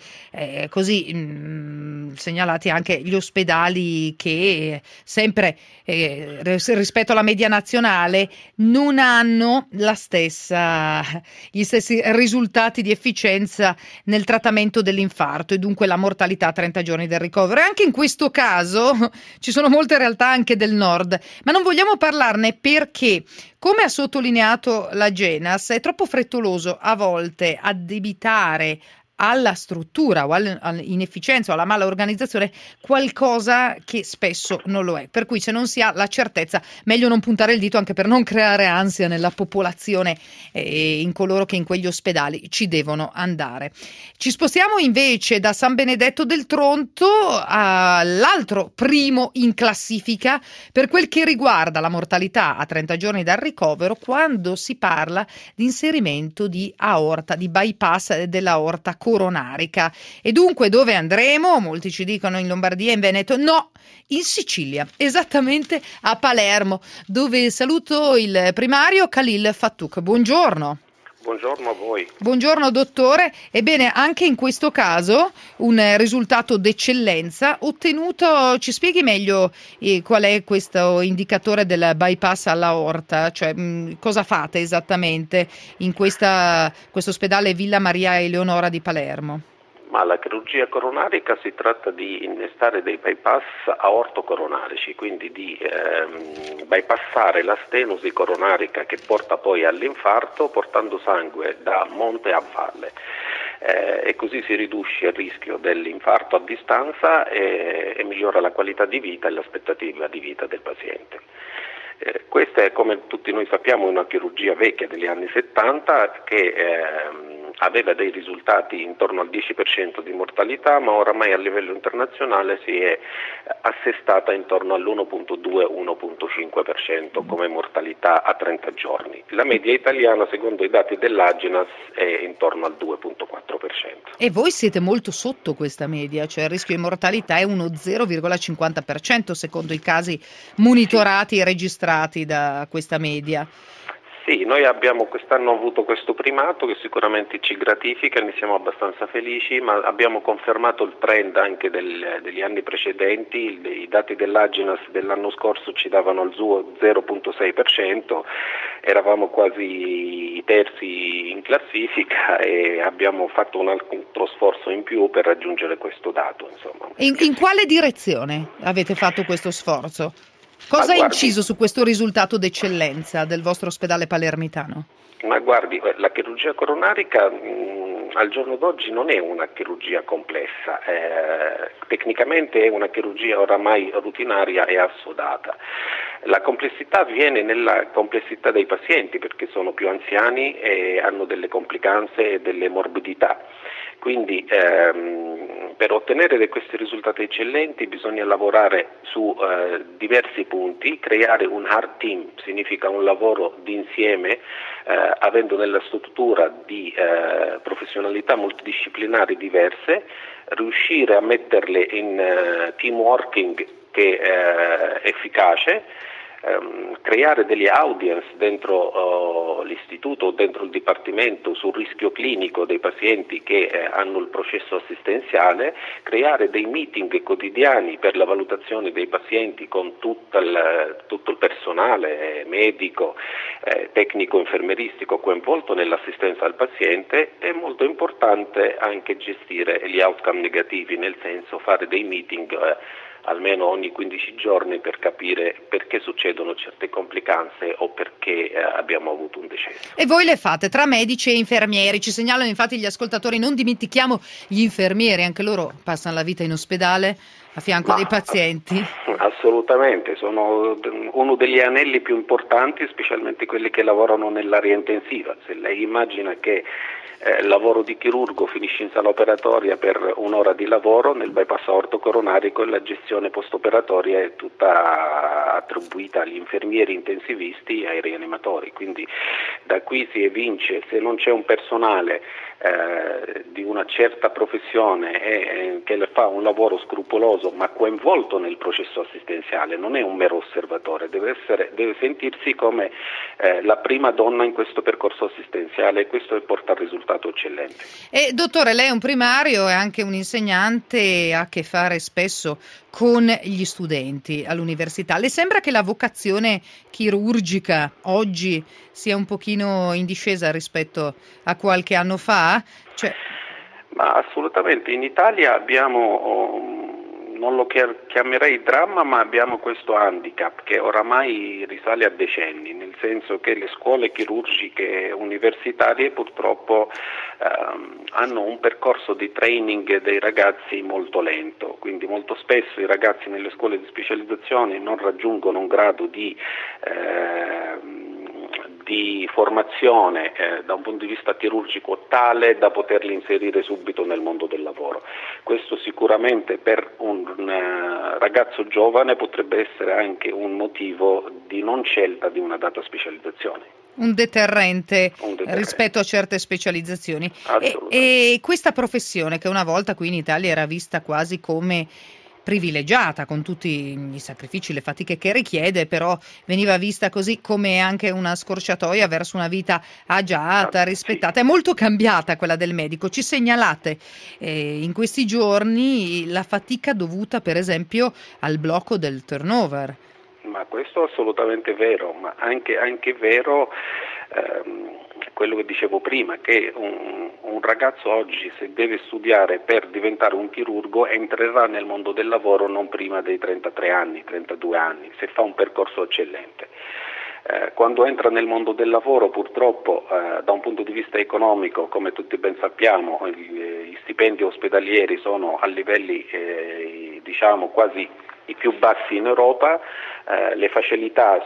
segnalati anche gli ospedali che sempre rispetto alla media nazionale non hanno gli stessi risultati di efficienza nel trattamento dell'infarto, e dunque la mortalità a 30 giorni del ricovero. E anche in questo caso ci sono molte realtà anche del nord, ma non vogliamo parlarne perché, come ha sottolineato la Genas, è troppo frettoloso a volte addebitare alla struttura o all'inefficienza o alla mala organizzazione qualcosa che spesso non lo è, per cui se non si ha la certezza meglio non puntare il dito, anche per non creare ansia nella popolazione e in coloro che in quegli ospedali ci devono andare. Ci spostiamo invece da San Benedetto del Tronto all'altro primo in classifica per quel che riguarda la mortalità a 30 giorni dal ricovero, quando si parla di inserimento di aorta, di bypass dell'aorta coronarica. E dunque dove andremo? Molti ci dicono in Lombardia, in Veneto. No, in Sicilia, esattamente a Palermo, dove saluto il primario Khalil Fattouk. Buongiorno. Buongiorno a voi. Buongiorno dottore. Ebbene, anche in questo caso un risultato d'eccellenza ottenuto. Ci spieghi meglio qual è questo indicatore del bypass all'aorta, cioè cosa fate esattamente in questo ospedale Villa Maria Eleonora di Palermo? Ma la chirurgia coronarica si tratta di innestare dei bypass aortocoronarici, quindi di bypassare la stenosi coronarica che porta poi all'infarto, portando sangue da monte a valle. e così si riduce il rischio dell'infarto a distanza e migliora la qualità di vita e l'aspettativa di vita del paziente. Questa è, come tutti noi sappiamo, una chirurgia vecchia degli anni 70 che aveva dei risultati intorno al 10% di mortalità, ma oramai a livello internazionale si è assestata intorno all'1.2-1.5% come mortalità a 30 giorni. La media italiana, secondo i dati dell'Agenas, è intorno al 2.4%. E voi siete molto sotto questa media, cioè il rischio di mortalità è uno 0,50% secondo i casi monitorati e registrati da questa media. Sì, noi abbiamo quest'anno avuto questo primato che sicuramente ci gratifica, ne siamo abbastanza felici, ma abbiamo confermato il trend anche degli anni precedenti. I dati dell'Agenas dell'anno scorso ci davano il suo 0.6%, eravamo quasi i terzi in classifica e abbiamo fatto un altro sforzo in più per raggiungere questo dato. Insomma. In quale direzione avete fatto questo sforzo? Cosa ha inciso su questo risultato d'eccellenza del vostro ospedale palermitano? Ma guardi, la chirurgia coronarica al giorno d'oggi non è una chirurgia complessa, tecnicamente è una chirurgia oramai rutinaria e assodata. La complessità viene nella complessità dei pazienti perché sono più anziani e hanno delle complicanze e delle morbidità. Quindi per ottenere questi risultati eccellenti bisogna lavorare su diversi punti, creare un hard team, significa un lavoro d'insieme avendo nella struttura di professionalità multidisciplinari diverse, riuscire a metterle in team working che è efficace, creare delle audience dentro l'istituto o dentro il dipartimento sul rischio clinico dei pazienti che hanno il processo assistenziale, creare dei meeting quotidiani per la valutazione dei pazienti con tutto il personale medico, tecnico, infermeristico coinvolto nell'assistenza al paziente. È molto importante anche gestire gli outcome negativi, nel senso fare dei meeting almeno ogni 15 giorni per capire perché succedono certe complicanze o perché abbiamo avuto un decesso. E voi le fate tra medici e infermieri, ci segnalano infatti gli ascoltatori, non dimentichiamo gli infermieri, anche loro passano la vita in ospedale a fianco dei pazienti. Assolutamente, sono uno degli anelli più importanti, specialmente quelli che lavorano nell'area intensiva. Se lei immagina che il lavoro di chirurgo finisce in sala operatoria per un'ora di lavoro, nel bypass aortocoronarico la gestione post-operatoria è tutta attribuita agli infermieri intensivisti e ai rianimatori, quindi da qui si evince, se non c'è un personale di una certa professione che fa un lavoro scrupoloso ma coinvolto nel processo assistenziale, non è un mero osservatore, deve sentirsi come la prima donna in questo percorso assistenziale, e questo porta al risultato eccellente. E dottore, lei è un primario e anche un insegnante, ha a che fare spesso con gli studenti all'università. Le sembra che la vocazione chirurgica oggi sia un pochino in discesa rispetto a qualche anno fa? Ma assolutamente, in Italia abbiamo, non lo chiamerei dramma, ma abbiamo questo handicap che oramai risale a decenni, nel senso che le scuole chirurgiche universitarie purtroppo hanno un percorso di training dei ragazzi molto lento, quindi molto spesso i ragazzi nelle scuole di specializzazione non raggiungono un grado di formazione da un punto di vista chirurgico tale da poterli inserire subito nel mondo del lavoro. Questo sicuramente per un ragazzo giovane potrebbe essere anche un motivo di non scelta di una data specializzazione. Un deterrente rispetto a certe specializzazioni. E questa professione che una volta qui in Italia era vista quasi come privilegiata, con tutti i sacrifici, le fatiche che richiede, però veniva vista così come anche una scorciatoia verso una vita agiata, rispettata. È molto cambiata quella del medico. Ci segnalate in questi giorni la fatica dovuta per esempio al blocco del turnover. Ma questo è assolutamente vero, ma anche vero quello che dicevo prima, che un ragazzo oggi, se deve studiare per diventare un chirurgo, entrerà nel mondo del lavoro non prima dei 33 anni, 32 anni, se fa un percorso eccellente. Quando entra nel mondo del lavoro, purtroppo da un punto di vista economico, come tutti ben sappiamo, gli stipendi ospedalieri sono a livelli diciamo quasi i più bassi in Europa, le facilità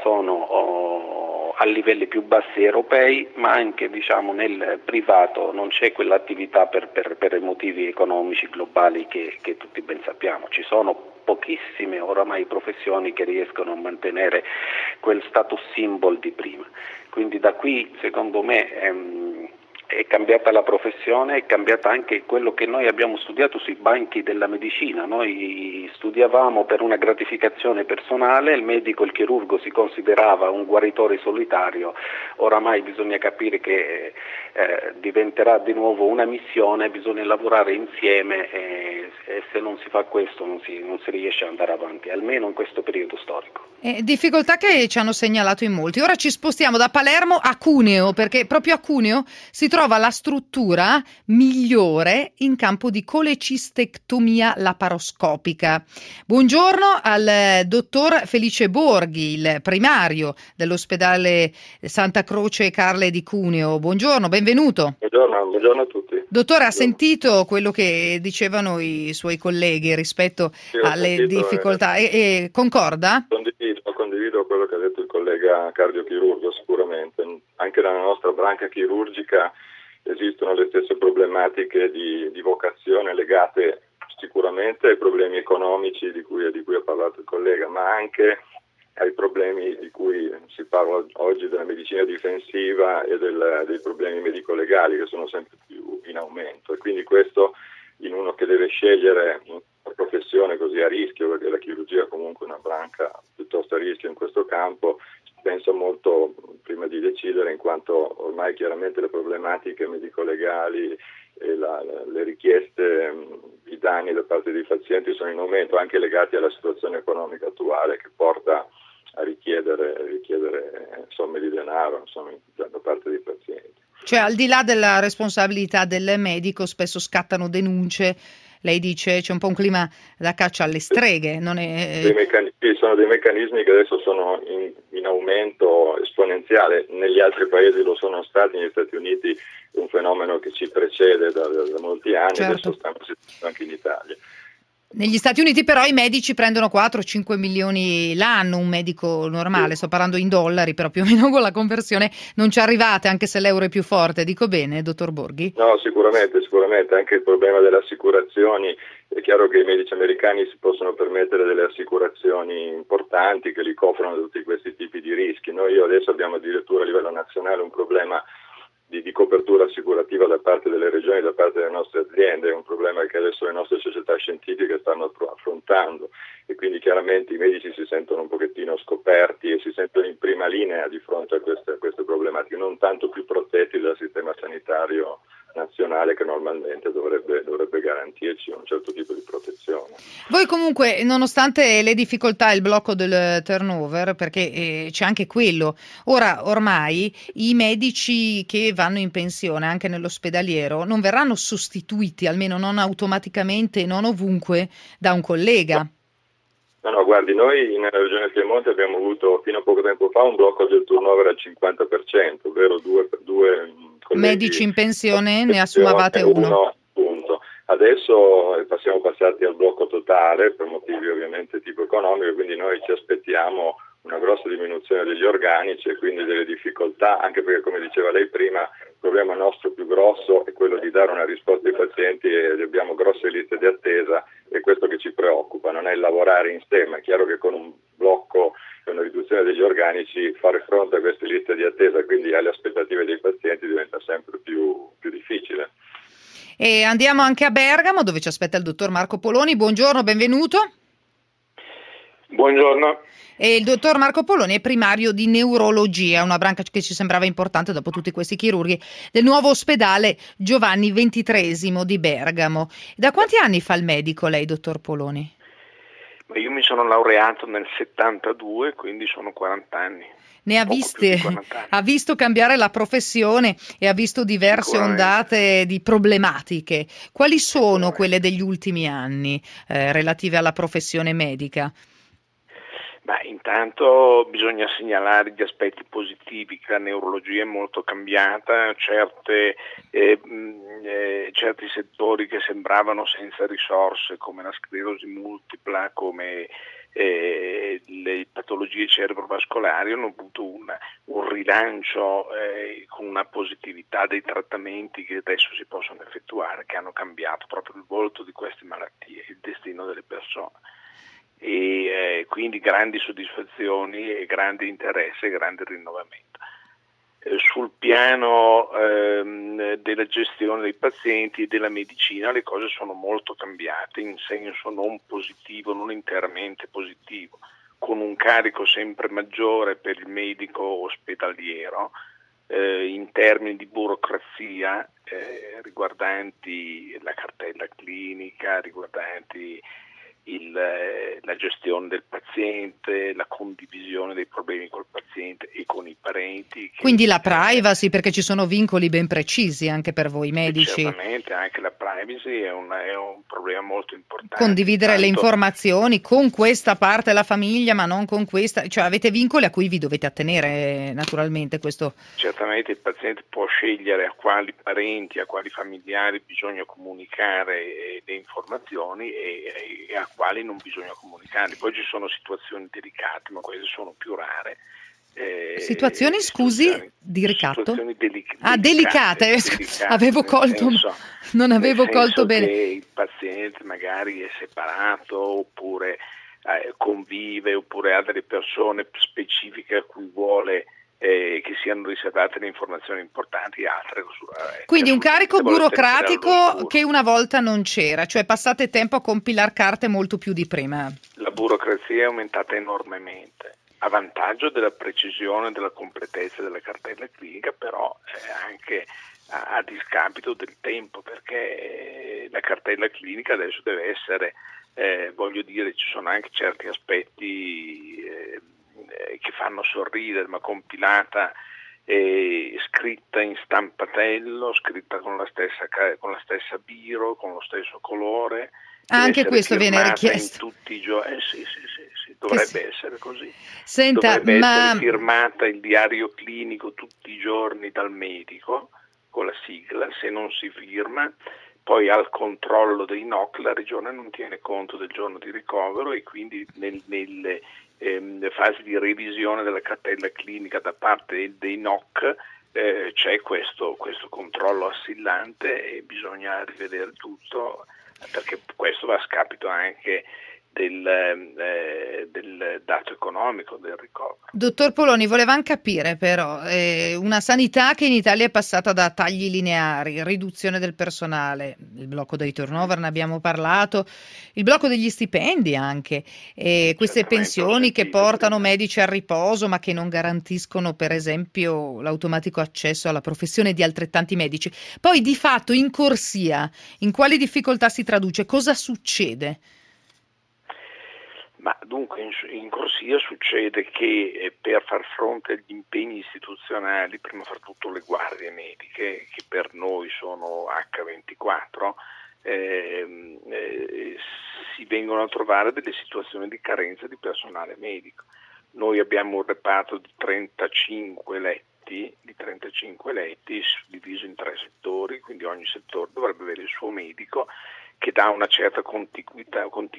sono a livelli più bassi europei, ma anche diciamo nel privato non c'è quell'attività per i motivi economici globali che tutti ben sappiamo. Ci sono pochissime oramai professioni che riescono a mantenere quel status symbol di prima. Quindi da qui, secondo me, è cambiata la professione, è cambiata anche quello che noi abbiamo studiato sui banchi della medicina. Noi studiavamo per una gratificazione personale, il medico, il chirurgo si considerava un guaritore solitario, oramai bisogna capire che diventerà di nuovo una missione, bisogna lavorare insieme e se non si fa questo non si riesce ad andare avanti, almeno in questo periodo storico. Difficoltà che ci hanno segnalato in molti. Ora ci spostiamo da Palermo a Cuneo, perché proprio a Cuneo si trova la struttura migliore in campo di colecistectomia laparoscopica. Buongiorno al dottor Felice Borghi, il primario dell'ospedale Santa Croce Carle di Cuneo. Buongiorno, benvenuto. Buongiorno a tutti. Dottore, ha sentito quello che dicevano i suoi colleghi rispetto alle difficoltà e concorda? Condivido quello che ha detto il collega cardiochirurgo, sicuramente. Anche nella nostra branca chirurgica esistono le stesse problematiche di vocazione legate sicuramente ai problemi economici di cui ha parlato il collega, ma anche ai problemi di cui si parla oggi della medicina difensiva e dei problemi medico-legali che sono sempre più in aumento, e quindi questo in uno che deve scegliere una professione così a rischio, perché la chirurgia è comunque una branca piuttosto a rischio in questo campo, pensa molto prima di decidere, in quanto ormai chiaramente le problematiche medico-legali e le richieste di danni da parte dei pazienti sono in aumento, anche legati alla situazione economica attuale che porta a richiedere somme di denaro da parte dei pazienti. Cioè, al di là della responsabilità del medico, spesso scattano denunce. Lei dice c'è un po' un clima da caccia alle streghe, non è... Sono dei meccanismi che adesso sono in aumento esponenziale, negli altri paesi lo sono stati, negli Stati Uniti è un fenomeno che ci precede da molti anni, certo. Adesso stanno succedendo anche in Italia. Negli Stati Uniti però i medici prendono 4-5 milioni l'anno, un medico normale, sì. Sto parlando in dollari, però più o meno con la conversione non ci arrivate, anche se l'euro è più forte, dico bene, dottor Borghi? No, sicuramente, anche il problema delle assicurazioni, è chiaro che i medici americani si possono permettere delle assicurazioni importanti che li coprono da tutti questi tipi di rischi. Noi adesso abbiamo addirittura a livello nazionale un problema di copertura assicurativa da parte delle regioni, da parte delle nostre aziende, è un problema che adesso le nostre società scientifiche stanno affrontando, e quindi chiaramente i medici si sentono un pochettino scoperti e si sentono in prima linea di fronte a queste problematiche, non tanto più protetti dal sistema sanitario nazionale che normalmente dovrebbe garantirci un certo tipo di protezione. Voi comunque, nonostante le difficoltà e il blocco del turnover, perché c'è anche quello, ormai i medici che vanno in pensione anche nell'ospedaliero non verranno sostituiti, almeno non automaticamente, non ovunque, da un collega. No, guardi, noi nella regione Piemonte abbiamo avuto fino a poco tempo fa un blocco del turnover al 50%, ovvero due medici in pensione, ne assumavate uno. Punto. Adesso siamo passati al blocco totale per motivi ovviamente tipo economico, quindi noi ci aspettiamo una grossa diminuzione degli organici e quindi delle difficoltà, anche perché come diceva lei prima il problema nostro più grosso è quello di dare una risposta ai pazienti e abbiamo grosse liste di attesa, e questo che ci preoccupa, non è il lavorare insieme. È chiaro che con un blocco e una riduzione degli organici fare fronte a queste liste di attesa, quindi alle aspettative dei pazienti, diventa sempre più difficile. E andiamo anche a Bergamo, dove ci aspetta il dottor Marco Poloni. Buongiorno, benvenuto. Buongiorno. E il dottor Marco Poloni è primario di neurologia, una branca che ci sembrava importante dopo tutti questi chirurghi, del nuovo ospedale Giovanni XXIII di Bergamo. Da quanti anni fa il medico lei, dottor Poloni? Io mi sono laureato nel 72, quindi sono 40 anni. Ne ha visto cambiare la professione e ha visto diverse ondate di problematiche. Quali sono quelle degli ultimi anni relative alla professione medica? Ma intanto bisogna segnalare gli aspetti positivi, che la neurologia è molto cambiata, certi settori che sembravano senza risorse, come la sclerosi multipla, come le patologie cerebrovascolari, hanno avuto un rilancio con una positività dei trattamenti che adesso si possono effettuare, che hanno cambiato proprio il volto di queste malattie, il destino delle persone. E quindi grandi soddisfazioni e grande interesse e grande rinnovamento. Sul piano della gestione dei pazienti e della medicina le cose sono molto cambiate in senso non positivo, non interamente positivo, con un carico sempre maggiore per il medico ospedaliero in termini di burocrazia riguardanti la cartella clinica, riguardanti la gestione del paziente, la condivisione dei problemi col paziente e con i parenti. Quindi la privacy, perché ci sono vincoli ben precisi anche per voi medici. Certamente anche la privacy è un problema molto importante. Condividere le informazioni con questa parte della famiglia, ma non con questa, cioè avete vincoli a cui vi dovete attenere naturalmente. Questo. Certamente il paziente può scegliere a quali parenti, a quali familiari bisogna comunicare le informazioni e a quali non bisogna comunicare. Poi ci sono situazioni delicate, ma queste sono più rare. Situazioni, scusi, di ricatto? Situazioni delicate. Avevo colto, non avevo colto bene. Che il paziente magari è separato oppure convive, oppure ha delle persone specifiche a cui vuole che siano riservate le informazioni importanti, altre. Quindi un carico burocratico che una volta non c'era, cioè passate tempo a compilare carte molto più di prima. La burocrazia è aumentata enormemente, a vantaggio della precisione e della completezza della cartella clinica, però anche a discapito del tempo, perché la cartella clinica adesso deve essere, ci sono anche certi aspetti che fanno sorridere, ma compilata e scritta in stampatello, scritta con la stessa biro, con lo stesso colore. Anche questo viene richiesto. In tutti i giorni. Sì, dovrebbe essere così. Senta, dovrebbe essere firmata il diario clinico tutti i giorni dal medico con la sigla. Se non si firma, poi al controllo dei NOC la regione non tiene conto del giorno di ricovero e quindi nelle fasi di revisione della cartella clinica da parte dei NOC c'è questo controllo assillante e bisogna rivedere tutto, perché questo va a scapito anche del dato economico del ricovero. Dottor Poloni, volevamo capire però, una sanità che in Italia è passata da tagli lineari, riduzione del personale, il blocco dei turnover ne abbiamo parlato, il blocco degli stipendi anche, queste pensioni che portano medici al riposo ma che non garantiscono per esempio l'automatico accesso alla professione di altrettanti medici. Poi di fatto in corsia, in quali difficoltà si traduce? Cosa succede? Ma dunque in corsia succede che per far fronte agli impegni istituzionali, prima fra tutto le guardie mediche, che per noi sono H24, si vengono a trovare delle situazioni di carenza di personale medico. Noi abbiamo un reparto di 35 letti, diviso in 3 settori, quindi ogni settore dovrebbe avere il suo medico, che dà una certa continuità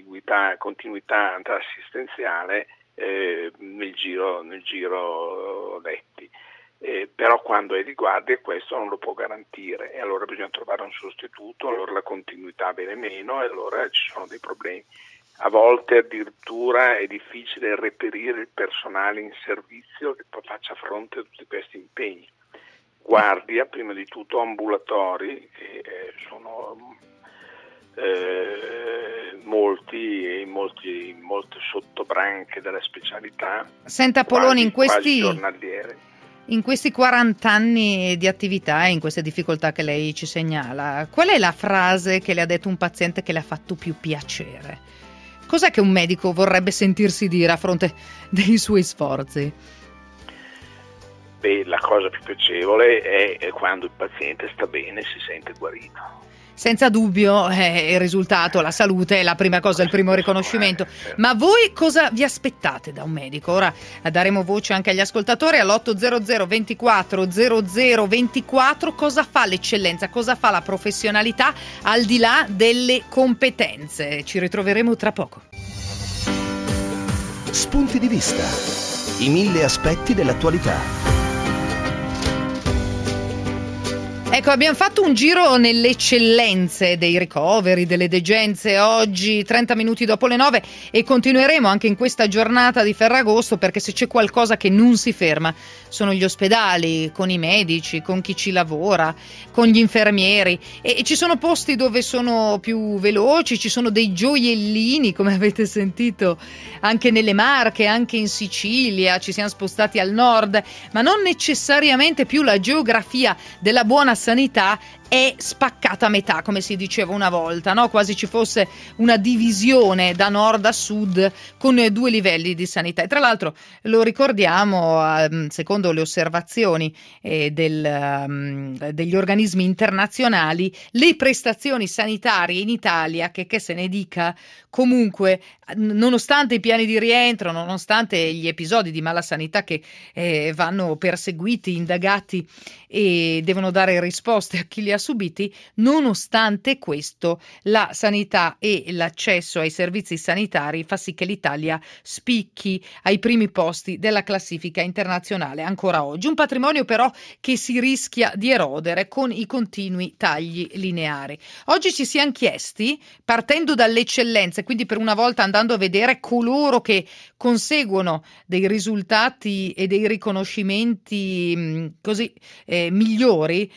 assistenziale nel giro letti. Però quando è di guardia questo non lo può garantire e allora bisogna trovare un sostituto, allora la continuità viene meno e allora ci sono dei problemi. A volte addirittura è difficile reperire il personale in servizio che faccia fronte a tutti questi impegni. Guardia, prima di tutto ambulatori, che sono molte sottobranche delle specialità. Senta Poloni, in questi 40 anni di attività e in queste difficoltà che lei ci segnala, qual è la frase che le ha detto un paziente che le ha fatto più piacere? Cos'è che un medico vorrebbe sentirsi dire a fronte dei suoi sforzi? La cosa più piacevole è quando il paziente sta bene e si sente guarito. senza dubbio il risultato, la salute è la prima cosa, il primo riconoscimento. Ma voi cosa vi aspettate da un medico? Ora daremo voce anche agli ascoltatori all'800 24 00 24. Cosa fa l'eccellenza? Cosa fa la professionalità al di là delle competenze? Ci ritroveremo tra poco. Spunti di vista. I 1000 aspetti dell'attualità. Ecco, abbiamo fatto un giro nelle eccellenze dei ricoveri, delle degenze oggi, 30 minuti dopo le 9, e continueremo anche in questa giornata di Ferragosto, perché se c'è qualcosa che non si ferma sono gli ospedali, con i medici, con chi ci lavora, con gli infermieri, e ci sono posti dove sono più veloci, ci sono dei gioiellini, come avete sentito, anche nelle Marche, anche in Sicilia, ci siamo spostati al nord, ma non necessariamente più la geografia della buona sanità è spaccata a metà, come si diceva una volta, no? Quasi ci fosse una divisione da nord a sud con 2 livelli di sanità. E tra l'altro lo ricordiamo, secondo le osservazioni degli organismi internazionali, le prestazioni sanitarie in Italia, che se ne dica, comunque, nonostante i piani di rientro, nonostante gli episodi di malasanità che vanno perseguiti, indagati e devono dare risposte a chi li ha subiti, nonostante questo la sanità e l'accesso ai servizi sanitari fa sì che l'Italia spicchi ai primi posti della classifica internazionale ancora oggi. Un patrimonio però che si rischia di erodere con i continui tagli lineari. Oggi ci siamo chiesti, partendo dalle eccellenze, quindi per una volta andando a vedere coloro che conseguono dei risultati e dei riconoscimenti così migliori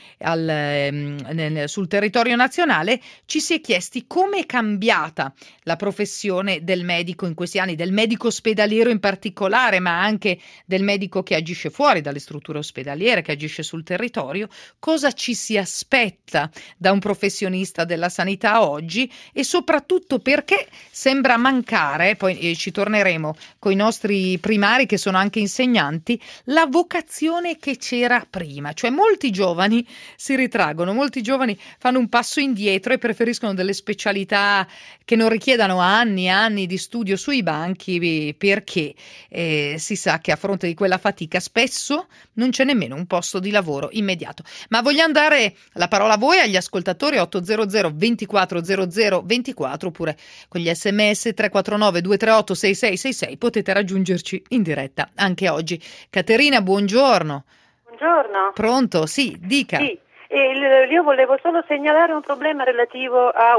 sul territorio nazionale, ci si è chiesti come è cambiata la professione del medico in questi anni, del medico ospedaliero in particolare, ma anche del medico che agisce fuori dalle strutture ospedaliere, che agisce sul territorio, cosa ci si aspetta da un professionista della sanità oggi, e soprattutto perché sembra mancare, poi ci torneremo con i nostri primari che sono anche insegnanti, la vocazione che c'era prima, cioè molti giovani si ritraggono, molti giovani fanno un passo indietro e preferiscono delle specialità che non richiedano anni e anni di studio sui banchi, perché si sa che a fronte di quella fatica spesso non c'è nemmeno un posto di lavoro immediato. Ma vogliamo dare la parola a voi, agli ascoltatori, 800 24 00 24, oppure con gli sms 349 238 6666 potete raggiungerci in diretta anche oggi. Caterina, buongiorno. Buongiorno. Pronto? Sì, dica. Sì, io volevo solo segnalare un problema relativo a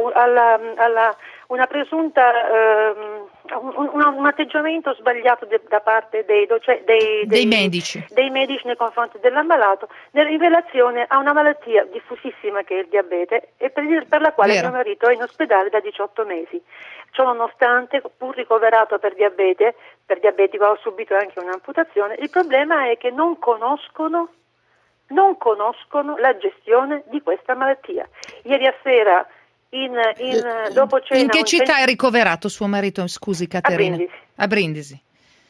una presunta un atteggiamento sbagliato da parte dei medici nei confronti dell'ammalato in relazione a una malattia diffusissima che è il diabete, e per la quale mio marito è in ospedale da 18 mesi. Ciò nonostante, pur ricoverato per diabetico, ha subito anche un'amputazione. Il problema è che non conoscono la gestione di questa malattia. Ieri sera dopo cena, in che città è ricoverato suo marito? Scusi, Caterina. A Brindisi.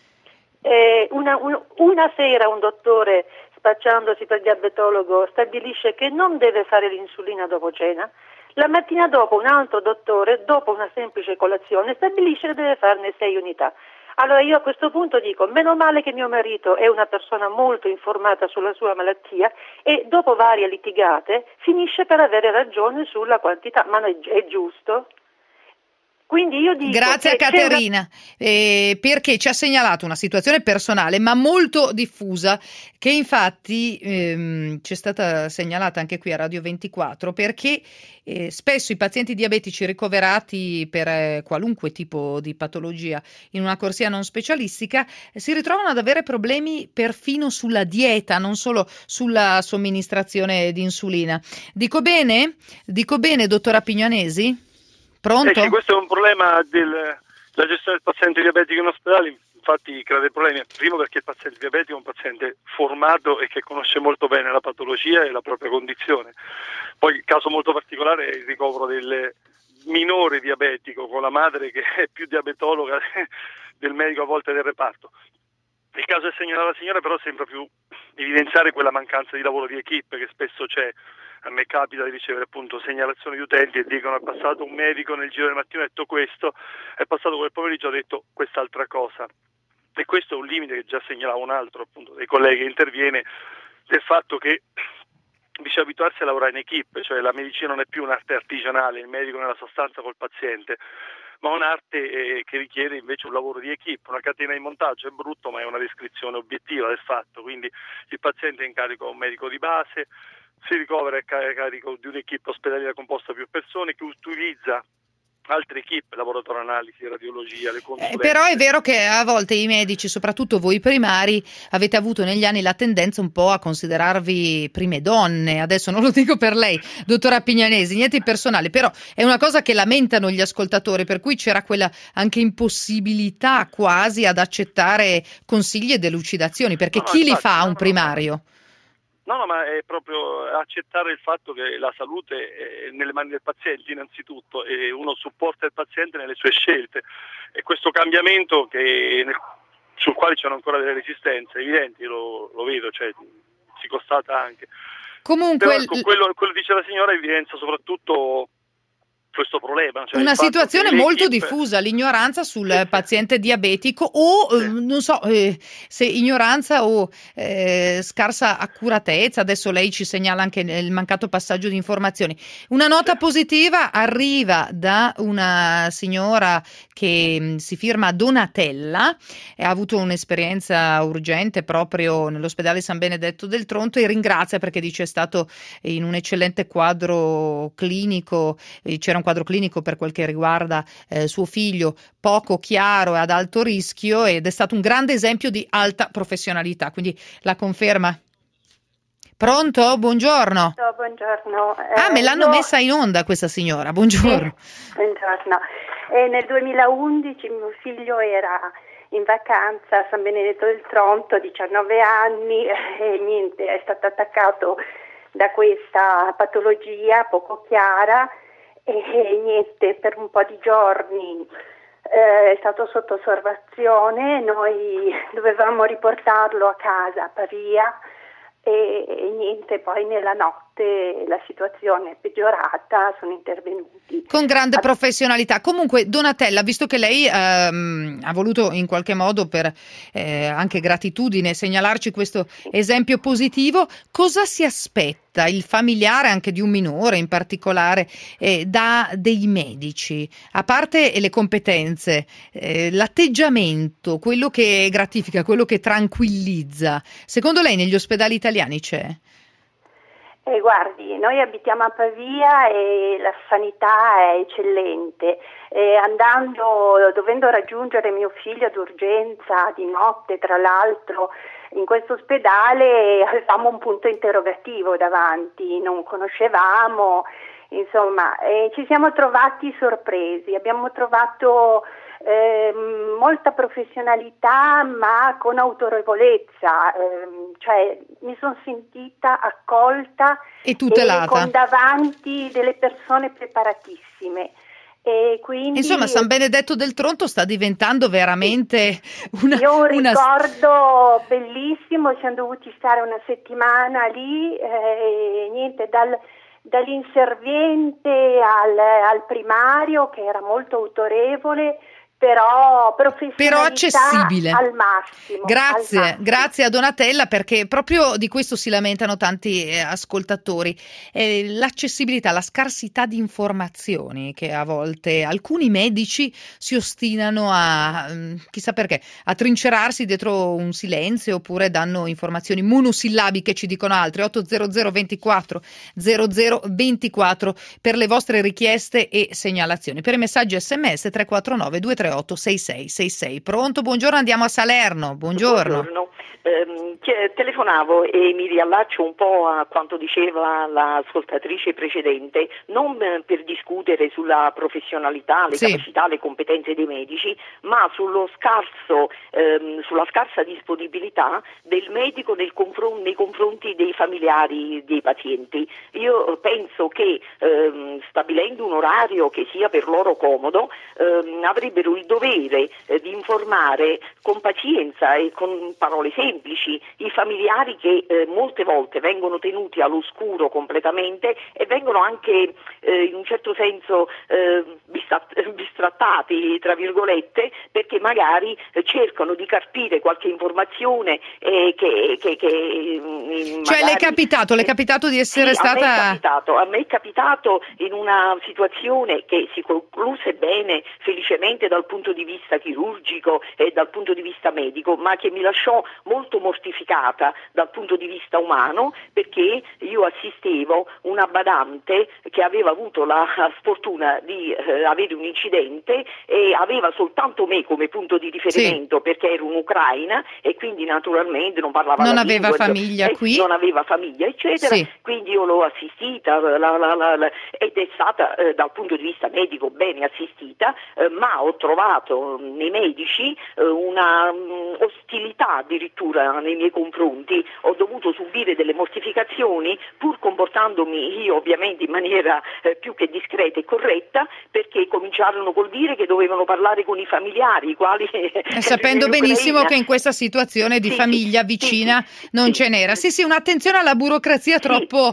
Una sera un dottore, spacciandosi per diabetologo, stabilisce che non deve fare l'insulina dopo cena. La mattina dopo un altro dottore, dopo una semplice colazione, stabilisce che deve farne 6 unità. Allora io a questo punto dico, meno male che mio marito è una persona molto informata sulla sua malattia, e dopo varie litigate finisce per avere ragione sulla quantità, ma è giusto? Quindi io dico grazie a Caterina, perché ci ha segnalato una situazione personale ma molto diffusa, che infatti ci è stata segnalata anche qui a Radio 24, perché spesso i pazienti diabetici ricoverati per qualunque tipo di patologia in una corsia non specialistica si ritrovano ad avere problemi perfino sulla dieta, non solo sulla somministrazione di insulina. Dico bene, dottora Pignanesi? Pronto? Sì, questo è un problema della gestione del paziente diabetico in ospedale, infatti crea dei problemi. Primo, perché il paziente diabetico è un paziente formato e che conosce molto bene la patologia e la propria condizione. Poi il caso molto particolare è il ricovero del minore diabetico con la madre che è più diabetologa del medico a volte del reparto. Il caso che segnala la signora però sembra più evidenziare quella mancanza di lavoro di equipe che spesso c'è A me capita di ricevere appunto segnalazioni di utenti e dicono: è passato un medico nel giro del mattino, ha detto questo, è passato quel pomeriggio, ha detto quest'altra cosa. E questo è un limite che già segnalava un altro appunto dei colleghi che interviene, del fatto che bisogna abituarsi a lavorare in equipe, cioè la medicina non è più un'arte artigianale, il medico nella sostanza col paziente, ma un'arte che richiede invece un lavoro di equipe. Una catena di montaggio è brutto, ma è una descrizione obiettiva del fatto, quindi il paziente è in carico a un medico di base, si ricovera a carico di un'equipe ospedaliera composta da più persone che utilizza altre equipe, laboratorio analisi, radiologia, le consulenze. Però è vero che a volte i medici, soprattutto voi primari, avete avuto negli anni la tendenza un po' a considerarvi prime donne. Adesso non lo dico per lei, dottora Pignanesi, niente di personale, però è una cosa che lamentano gli ascoltatori, per cui c'era quella anche impossibilità quasi ad accettare consigli e delucidazioni, perché chi li fa un primario? No, ma è proprio accettare il fatto che la salute è nelle mani del paziente innanzitutto, e uno supporta il paziente nelle sue scelte, e questo cambiamento sul quale c'erano ancora delle resistenze evidenti, lo vedo, cioè si constata anche. Comunque però, ecco, quello dice la signora evidenzia soprattutto questo problema, cioè una situazione molto diffusa, l'ignoranza sul paziente diabetico o non so se ignoranza o scarsa accuratezza. Adesso lei ci segnala anche il mancato passaggio di informazioni. Una nota positiva arriva da una signora che si firma Donatella, ha avuto un'esperienza urgente proprio nell'ospedale San Benedetto del Tronto e ringrazia perché dice è stato in un eccellente quadro clinico, c'era un quadro clinico per quel che riguarda suo figlio poco chiaro e ad alto rischio, ed è stato un grande esempio di alta professionalità, quindi la conferma. Pronto? Buongiorno. Buongiorno. Me l'hanno messa in onda questa signora, buongiorno. Buongiorno. Nel 2011 mio figlio era in vacanza a San Benedetto del Tronto, 19 anni, e niente, è stato attaccato da questa patologia poco chiara e niente, per un po' di giorni è stato sotto osservazione. Noi dovevamo riportarlo a casa a Pavia e niente, poi nella notte la situazione è peggiorata, sono intervenuti con grande professionalità. Comunque Donatella, visto che lei ha voluto in qualche modo per anche gratitudine segnalarci questo esempio positivo, cosa si aspetta il familiare anche di un minore in particolare da dei medici, a parte le competenze, l'atteggiamento, quello che gratifica, quello che tranquillizza? Secondo lei negli ospedali italiani c'è? Guardi, noi abitiamo a Pavia e la sanità è eccellente. Dovendo raggiungere mio figlio d'urgenza di notte, tra l'altro, in questo ospedale avevamo un punto interrogativo davanti, non conoscevamo, insomma, ci siamo trovati sorpresi. Abbiamo trovato molta professionalità ma con autorevolezza, cioè mi sono sentita accolta e tutelata, con davanti delle persone preparatissime. E quindi, insomma, San Benedetto del Tronto sta diventando veramente un ricordo bellissimo. Siamo dovuti stare una settimana lì e niente, dall'inserviente al primario, che era molto autorevole, però accessibile al massimo. Grazie a Donatella, perché proprio di questo si lamentano tanti ascoltatori, l'accessibilità, la scarsità di informazioni che a volte alcuni medici si ostinano a, chissà perché, a trincerarsi dietro un silenzio, oppure danno informazioni monosillabiche, ci dicono altri. 800 24 0024 per le vostre richieste e segnalazioni, per i messaggi SMS 349 238 6666. Pronto? Buongiorno, andiamo a Salerno. Buongiorno. Telefonavo e mi riallaccio un po' a quanto diceva l'ascoltatrice precedente, non per discutere sulla professionalità, le capacità, le competenze dei medici, ma sulla scarsa disponibilità del medico nei confronti dei familiari dei pazienti. Io penso che stabilendo un orario che sia per loro comodo, avrebbero il dovere di informare con pazienza e con parole semplici, i familiari che molte volte vengono tenuti all'oscuro completamente e vengono anche in un certo senso bistrattati, tra virgolette, perché magari cercano di carpire qualche informazione Cioè le è capitato di essere stata... A me è capitato in una situazione che si concluse bene, felicemente dal punto di vista chirurgico e dal punto di vista medico, ma che mi lasciò molto mortificata dal punto di vista umano, perché io assistevo una badante che aveva avuto la sfortuna di avere un incidente e aveva soltanto me come punto di riferimento, perché ero un'ucraina e quindi naturalmente non parlava non la aveva lingua, famiglia qui, non aveva famiglia eccetera, quindi io l'ho assistita ed è stata dal punto di vista medico bene assistita, ma ho trovato nei medici una ostilità addirittura nei miei confronti. Ho dovuto subire delle mortificazioni pur comportandomi io ovviamente in maniera più che discreta e corretta, perché cominciarono col dire che dovevano parlare con i familiari, i quali sapendo benissimo che in questa situazione di famiglia vicina non ce n'era. Sì, un'attenzione alla burocrazia troppo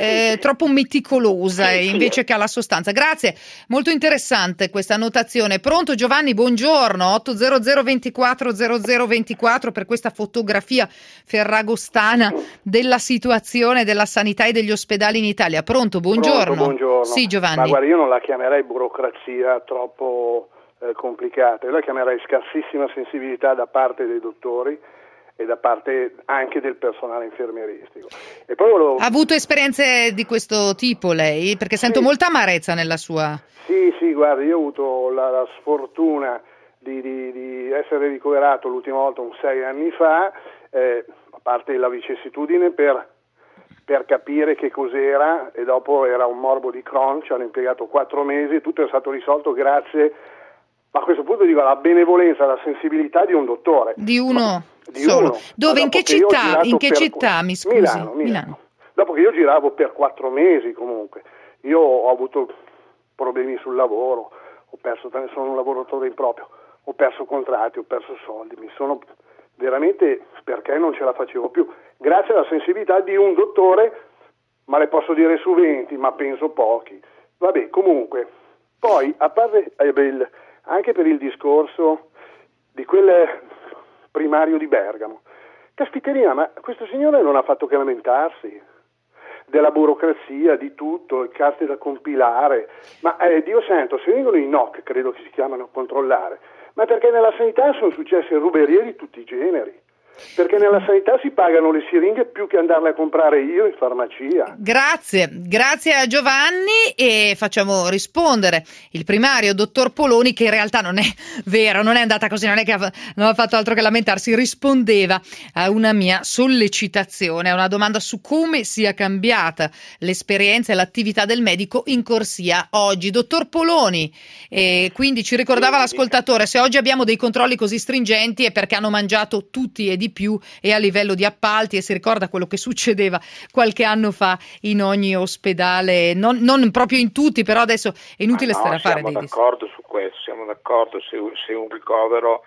meticolosa invece che alla sostanza. Grazie, molto interessante questa annotazione. Pronto Giovanni, buongiorno, 800 24 0024 per questa fotografia ferragostana della situazione della sanità e degli ospedali in Italia. Pronto, buongiorno. Buongiorno. Sì, Giovanni. Ma guarda, io non la chiamerei burocrazia troppo complicata, io la chiamerei scarsissima sensibilità da parte dei dottori e da parte anche del personale infermieristico. E poi ha avuto esperienze di questo tipo lei? Perché sento molta amarezza nella sua... Sì, guarda, io ho avuto la sfortuna di essere ricoverato l'ultima volta 6 anni fa, a parte la vicissitudine per capire che cos'era, e dopo era un morbo di Crohn, ci hanno impiegato 4 mesi, tutto è stato risolto grazie, a questo punto dico, alla benevolenza, alla sensibilità di un dottore. Di uno solo. Dove? In che città? Mi scusi? Milano. Dopo che io giravo per 4 mesi comunque, io ho avuto problemi sul lavoro, sono un lavoratore improprio, ho perso contratti, ho perso soldi, mi sono veramente, perché non ce la facevo più, grazie alla sensibilità di un dottore, ma le posso dire su 20, ma penso pochi. Vabbè, comunque, poi a parte anche per il discorso di quel primario di Bergamo, caspiterina, ma questo signore non ha fatto che lamentarsi della burocrazia, di tutto, carte da compilare, ma Dio santo, se vengono i NOC, credo che si chiamano, a controllare, ma perché nella sanità sono successe ruberie di tutti i generi, perché nella sanità si pagano le siringhe più che andarle a comprare io in farmacia. Grazie a Giovanni, e facciamo rispondere il primario dottor Poloni, che in realtà non è vero, non è andata così, non è che non ha fatto altro che lamentarsi, rispondeva a una mia sollecitazione, a una domanda su come sia cambiata l'esperienza e l'attività del medico in corsia oggi. Dottor Poloni, quindi ci ricordava l'ascoltatore, se oggi abbiamo dei controlli così stringenti è perché hanno mangiato tutti e di più, e a livello di appalti, e si ricorda quello che succedeva qualche anno fa in ogni ospedale, non proprio in tutti, però adesso è inutile stare a fare dei discorsi. Siamo d'accordo su questo, siamo d'accordo, se un ricovero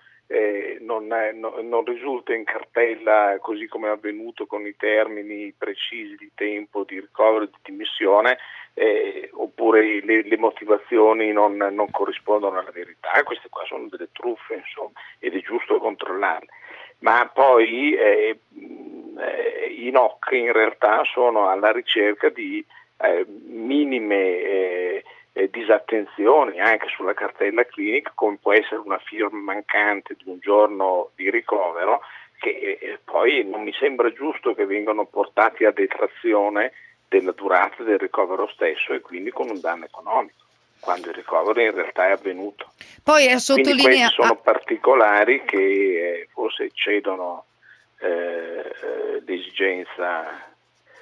non risulta in cartella così come è avvenuto con i termini precisi di tempo di ricovero e di dimissione, oppure le motivazioni non corrispondono alla verità, queste qua sono delle truffe, insomma, ed è giusto controllarle. Ma poi i NOC in realtà sono alla ricerca di minime disattenzioni anche sulla cartella clinica, come può essere una firma mancante di un giorno di ricovero, che poi non mi sembra giusto che vengano portati a detrazione della durata del ricovero stesso, e quindi con un danno economico, quando il ricovero in realtà è avvenuto. Poi quindi questi sono particolari che forse eccedono l'esigenza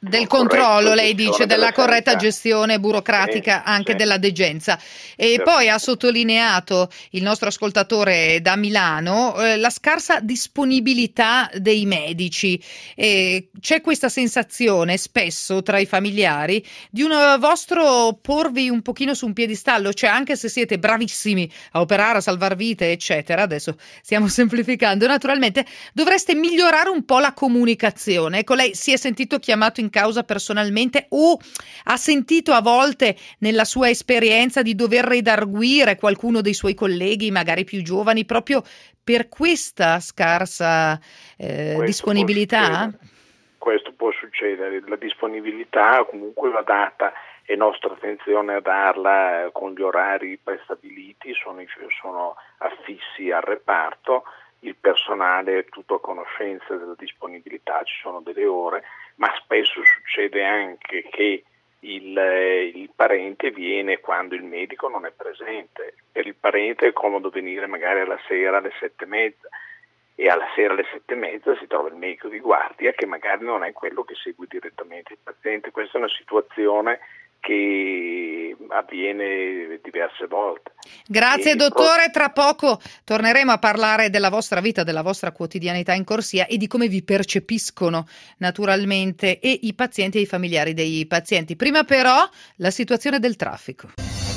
del controllo, lei dice, della corretta sanità. gestione burocratica anche della degenza. E poi ha sottolineato il nostro ascoltatore da Milano la scarsa disponibilità dei medici. C'è questa sensazione spesso tra i familiari di un vostro porvi un pochino su un piedistallo, cioè anche se siete bravissimi a operare, a salvar vite, eccetera, adesso stiamo semplificando naturalmente, dovreste migliorare un po' la comunicazione. Ecco, lei si è sentito chiamato in causa personalmente o ha sentito a volte nella sua esperienza di dover redarguire qualcuno dei suoi colleghi, magari più giovani, proprio per questa scarsa disponibilità? Questo può succedere, la disponibilità comunque va data, è nostra attenzione a darla con gli orari prestabiliti, sono affissi al reparto, il personale è tutto a conoscenza della disponibilità, ci sono delle ore, ma spesso succede anche che il parente viene quando il medico non è presente. Per il parente è comodo venire magari alla sera alle 7:30 e alla sera alle 7:30 si trova il medico di guardia che magari non è quello che segue direttamente il paziente. Questa è una situazione che avviene diverse volte. Grazie dottore, tra poco torneremo a parlare della vostra vita, della vostra quotidianità in corsia e di come vi percepiscono naturalmente e i pazienti e i familiari dei pazienti. Prima però la situazione del traffico.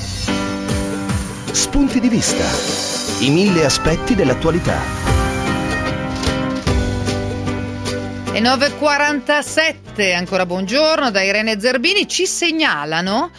Spunti di vista, i 1000 aspetti dell'attualità. E 9:47, ancora buongiorno da Irene Zerbini, ci segnalano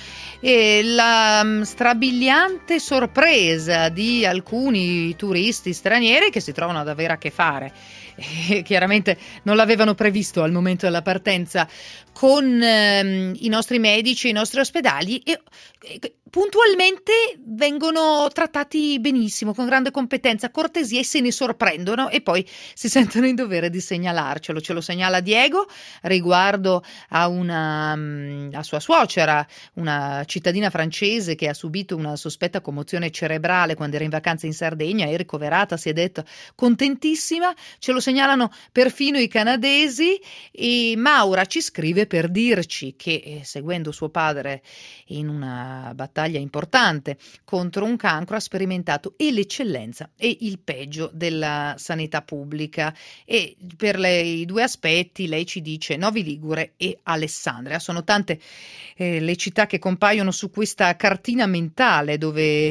la strabiliante sorpresa di alcuni turisti stranieri che si trovano ad avere a che fare, chiaramente non l'avevano previsto al momento della partenza, con i nostri medici, i nostri ospedali e puntualmente vengono trattati benissimo, con grande competenza, cortesia e se ne sorprendono e poi si sentono in dovere di segnalarcelo. Ce lo segnala Diego riguardo a sua suocera, una cittadina francese che ha subito una sospetta commozione cerebrale quando era in vacanza in Sardegna, è ricoverata, si è detto contentissima. Ce lo segnalano perfino i canadesi e Maura ci scrive per dirci che seguendo suo padre in una battaglia importante contro un cancro ha sperimentato e l'eccellenza e il peggio della sanità pubblica e per i due aspetti lei ci dice Novi Ligure e Alessandria. Sono tante le città che compaiono su questa cartina mentale dove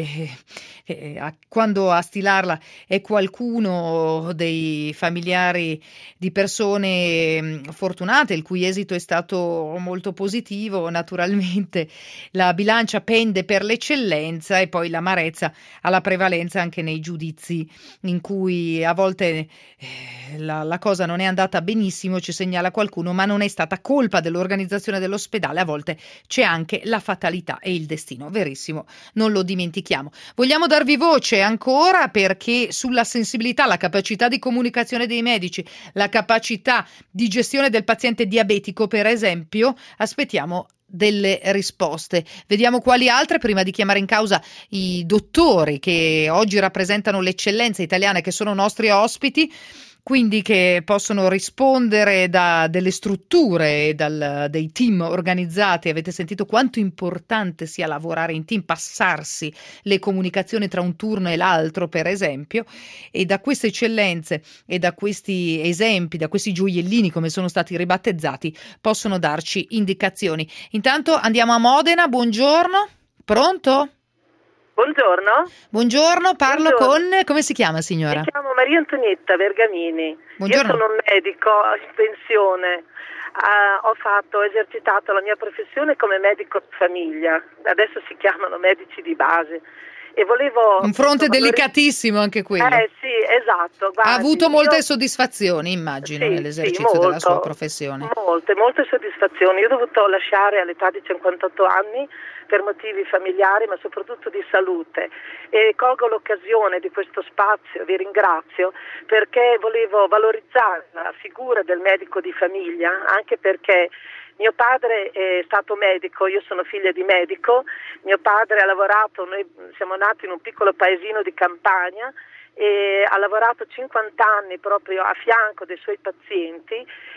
quando a stilarla è qualcuno dei familiari di persone fortunate il cui esito è stato molto positivo, naturalmente la bilancia pende per l'eccellenza e poi l'amarezza ha la prevalenza anche nei giudizi in cui a volte la cosa non è andata benissimo, ci segnala qualcuno, ma non è stata colpa dell'organizzazione dell'ospedale, a volte c'è anche la fatalità e il destino, verissimo, non lo dimentichiamo. Vogliamo darvi voce ancora perché sulla sensibilità, la capacità di comunicazione dei medici, la capacità di gestione del paziente diabetico, per esempio, aspettiamo delle risposte. Vediamo quali altre prima di chiamare in causa i dottori che oggi rappresentano l'eccellenza italiana e che sono nostri ospiti, quindi che possono rispondere da delle strutture, dei team organizzati. Avete sentito quanto importante sia lavorare in team, passarsi le comunicazioni tra un turno e l'altro, per esempio, e da queste eccellenze e da questi esempi, da questi gioiellini come sono stati ribattezzati, possono darci indicazioni. Intanto andiamo a Modena, buongiorno, pronto? Buongiorno. Buongiorno, parlo con... come si chiama signora? Mi chiamo Maria Antonietta Vergamini. Buongiorno. Io sono un medico in pensione. Ho esercitato la mia professione come medico di famiglia. Adesso si chiamano medici di base. E volevo... Un fronte delicatissimo anche quello. Sì, esatto. Guardi, ha avuto molte soddisfazioni, immagino, nell'esercizio della sua professione. Molte soddisfazioni. Io ho dovuto lasciare all'età di 58 anni per motivi familiari, ma soprattutto di salute. E colgo l'occasione di questo spazio, vi ringrazio, perché volevo valorizzare la figura del medico di famiglia, anche perché mio padre è stato medico, io sono figlia di medico, mio padre ha lavorato, noi siamo nati in un piccolo paesino di campagna e ha lavorato 50 anni proprio a fianco dei suoi pazienti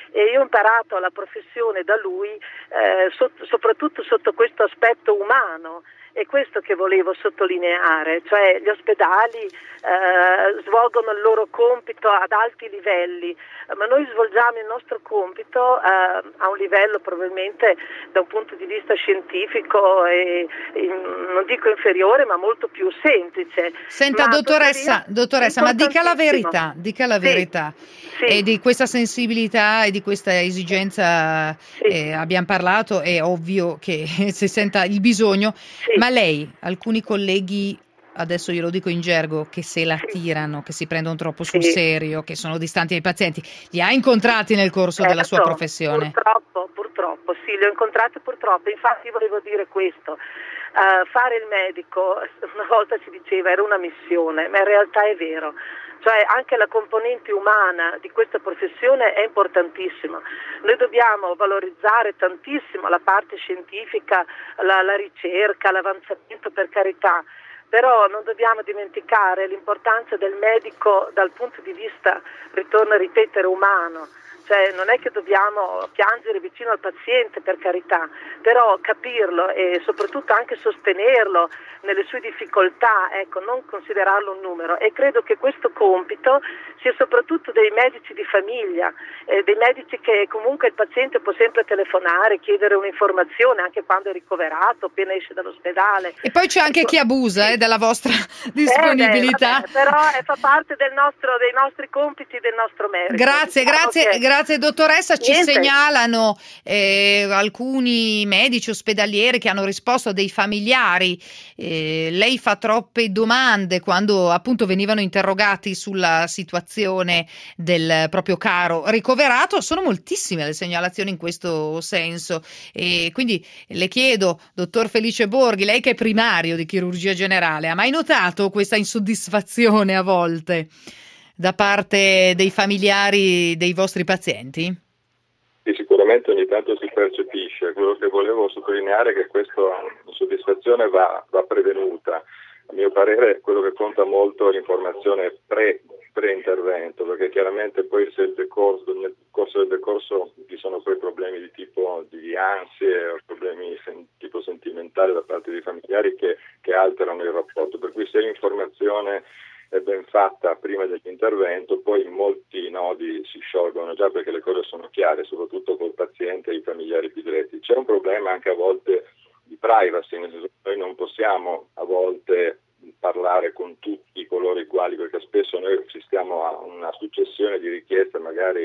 e io ho imparato la professione da lui, soprattutto sotto questo aspetto umano. È questo che volevo sottolineare, cioè gli ospedali svolgono il loro compito ad alti livelli, ma noi svolgiamo il nostro compito a un livello probabilmente da un punto di vista scientifico non dico inferiore, ma molto più semplice. Senta, dottoressa, ma dica la verità, Sì. E di questa sensibilità e di questa esigenza abbiamo parlato, è ovvio che si senta il bisogno, ma lei, alcuni colleghi, adesso glielo dico in gergo, che se la tirano, che si prendono troppo sul serio, che sono distanti dai pazienti, li ha incontrati nel corso della sua professione? Purtroppo, sì, li ho incontrati purtroppo, infatti volevo dire questo. Fare il medico, una volta si diceva, era una missione, ma in realtà è vero. Cioè anche la componente umana di questa professione è importantissima. Noi dobbiamo valorizzare tantissimo la parte scientifica, la ricerca, l'avanzamento, per carità, però non dobbiamo dimenticare l'importanza del medico dal punto di vista, ritorno a ripetere, umano. Cioè non è che dobbiamo piangere vicino al paziente, per carità, però capirlo e soprattutto anche sostenerlo nelle sue difficoltà, ecco, non considerarlo un numero. E credo che questo compito sia soprattutto dei medici di famiglia, dei medici che comunque il paziente può sempre telefonare, chiedere un'informazione anche quando è ricoverato, appena esce dall'ospedale. E poi c'è anche chi abusa della vostra disponibilità. Però fa parte dei nostri compiti, del nostro merito. Grazie dottoressa. Ci segnalano alcuni medici ospedalieri che hanno risposto a dei familiari. Lei fa troppe domande quando appunto venivano interrogati sulla situazione del proprio caro ricoverato. Sono moltissime le segnalazioni in questo senso e quindi le chiedo, dottor Felice Borghi, lei che è primario di chirurgia generale, ha mai notato questa insoddisfazione a volte da parte dei familiari dei vostri pazienti? Sì, sicuramente ogni tanto si percepisce. Quello che volevo sottolineare è che questa insoddisfazione va prevenuta. A mio parere quello che conta molto è l'informazione pre-intervento, perché chiaramente poi se nel corso del decorso ci sono poi problemi di tipo di ansie o problemi tipo sentimentali da parte dei familiari che alterano il rapporto, per cui se l'informazione è ben fatta prima dell'intervento, poi molti nodi si sciolgono già perché le cose sono chiare, soprattutto col paziente e i familiari più diretti. C'è un problema anche a volte di privacy, nel senso che noi non possiamo a volte parlare con tutti coloro i quali, perché spesso noi assistiamo a una successione di richieste magari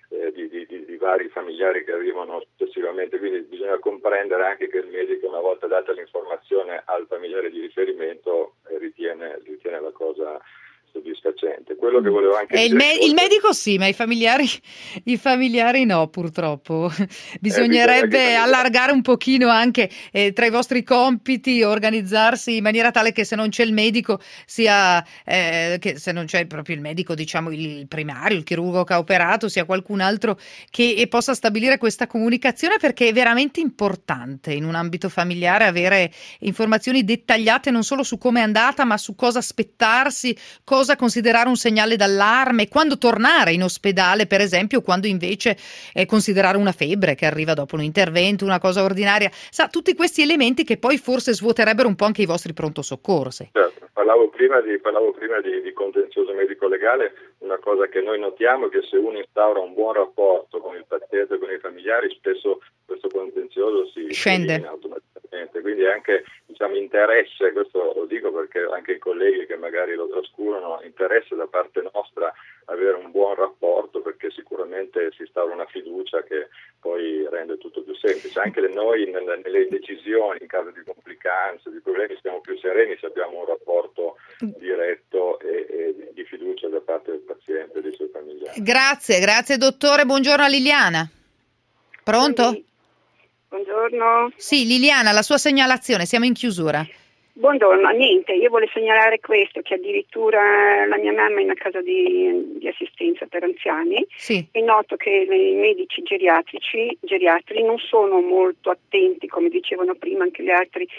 di vari familiari che arrivano successivamente, quindi bisogna comprendere anche che il medico, una volta data l'informazione al familiare di riferimento, ritiene la cosa soddisfacente. Quello che volevo anche dire, il medico sì, ma i familiari no, purtroppo. Bisognerebbe allargare un pochino anche tra i vostri compiti, organizzarsi in maniera tale che se non c'è il medico sia che se non c'è proprio il medico, diciamo il primario, il chirurgo che ha operato, sia qualcun altro che possa stabilire questa comunicazione, perché è veramente importante in un ambito familiare avere informazioni dettagliate non solo su come è andata, ma su cosa aspettarsi, cosa considerare un segnale d'allarme, quando tornare in ospedale, per esempio, quando invece considerare una febbre che arriva dopo un intervento, una cosa ordinaria. Sa, tutti questi elementi che poi forse svuoterebbero un po' anche i vostri pronto soccorsi. Certo. Parlavo prima di contenzioso medico-legale. Una cosa che noi notiamo è che se uno instaura un buon rapporto con il paziente e con i familiari, spesso questo contenzioso si scende automaticamente. Quindi anche interesse, questo lo dico perché anche i colleghi che magari lo trascurano, interesse da parte nostra avere un buon rapporto, perché sicuramente si instaura una fiducia che poi rende tutto più semplice. Anche noi nelle decisioni, in caso di complicanze, di problemi, siamo più sereni se abbiamo un rapporto diretto e di fiducia da parte del paziente e dei suoi familiari. Grazie dottore, buongiorno a Liliana. Pronto? Buongiorno. Sì, Liliana, la sua segnalazione, siamo in chiusura. Buongiorno, niente, io volevo segnalare questo, che addirittura la mia mamma è in una casa di assistenza per anziani, e noto che i medici geriatri non sono molto attenti, come dicevano prima anche gli altri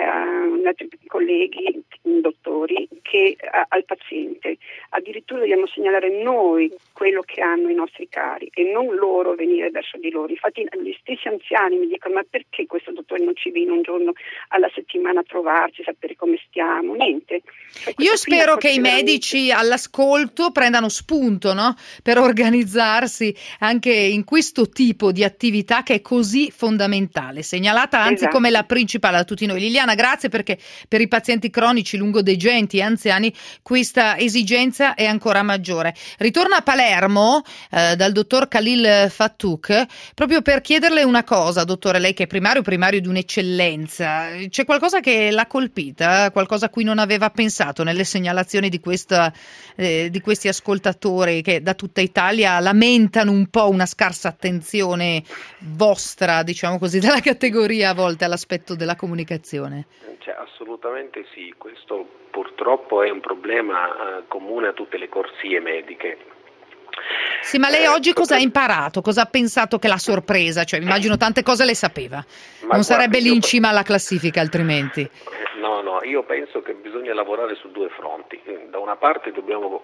colleghi, dottori, che al paziente. Addirittura dobbiamo segnalare noi quello che hanno i nostri cari e non loro venire verso di loro. Infatti gli stessi anziani mi dicono: ma perché questo dottore non ci viene un giorno alla settimana a trovarci, sapere come stiamo? Niente. Io spero che i medici all'ascolto prendano spunto, no? Per organizzarsi anche in questo tipo di attività che è così fondamentale, segnalata anzi come la principale da tutti noi. Liliana, grazie, perché per i pazienti cronici, lungodegenti e anziani questa esigenza è ancora maggiore. Ritorno a Palermo dal dottor Khalil Fattouk proprio per chiederle una cosa, dottore, lei che è primario di un'eccellenza, c'è qualcosa che l'ha colpita, qualcosa a cui non aveva pensato nelle segnalazioni di questi ascoltatori che da tutta Italia lamentano un po' una scarsa attenzione vostra, diciamo così, della categoria a volte all'aspetto della comunicazione? Assolutamente sì, questo purtroppo è un problema comune a tutte le corsie mediche. Sì, ma lei oggi cosa ha imparato? Cosa ha pensato che l'ha sorpresa? Cioè, immagino tante cose le sapeva. Non sarebbe lì in cima alla classifica altrimenti. No, io penso che bisogna lavorare su due fronti. Da una parte dobbiamo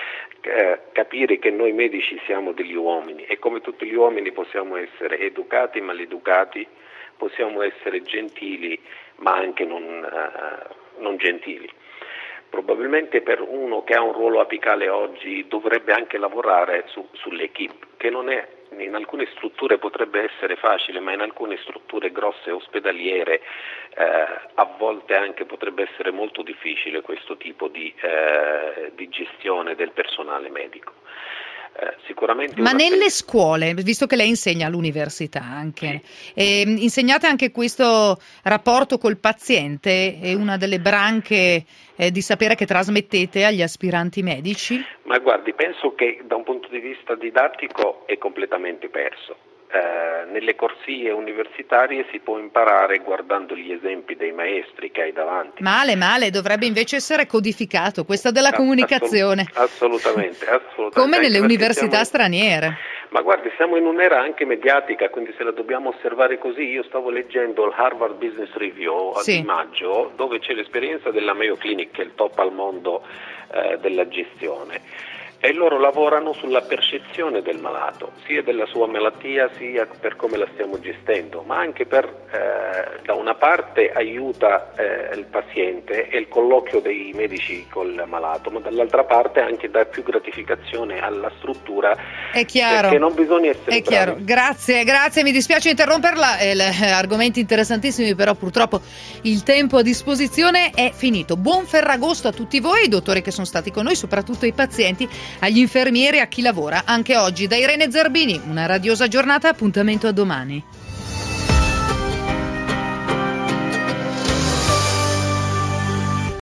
capire che noi medici siamo degli uomini e come tutti gli uomini possiamo essere educati, maleducati, possiamo essere gentili ma anche non gentili. Probabilmente per uno che ha un ruolo apicale oggi dovrebbe anche lavorare sull'equipe, che non è, in alcune strutture potrebbe essere facile, ma in alcune strutture grosse ospedaliere a volte anche potrebbe essere molto difficile questo tipo di gestione del personale medico. Sicuramente. Ma nelle scuole, visto che lei insegna all'università anche, insegnate anche questo rapporto col paziente? È una delle branche di sapere che trasmettete agli aspiranti medici? Ma guardi, penso che da un punto di vista didattico è completamente perso. Nelle corsie universitarie si può imparare guardando gli esempi dei maestri che hai davanti. Male, dovrebbe invece essere codificato, questa della comunicazione. Assolutamente. Come nelle università straniere. Ma guardi, siamo in un'era anche mediatica, quindi se la dobbiamo osservare così, io stavo leggendo il Harvard Business Review di maggio, dove c'è l'esperienza della Mayo Clinic, che è il top al mondo della gestione. E loro lavorano sulla percezione del malato, sia della sua malattia sia per come la stiamo gestendo, ma anche da una parte aiuta il paziente e il colloquio dei medici col malato, ma dall'altra parte anche dà più gratificazione alla struttura. È chiaro. Perché non bisogna essere È chiaro. Grazie, mi dispiace interromperla, argomenti interessantissimi, però purtroppo il tempo a disposizione è finito. Buon Ferragosto a tutti voi, i dottori che sono stati con noi, soprattutto i pazienti, agli infermieri e a chi lavora anche oggi. Da Irene Zerbini, una radiosa giornata, appuntamento a domani.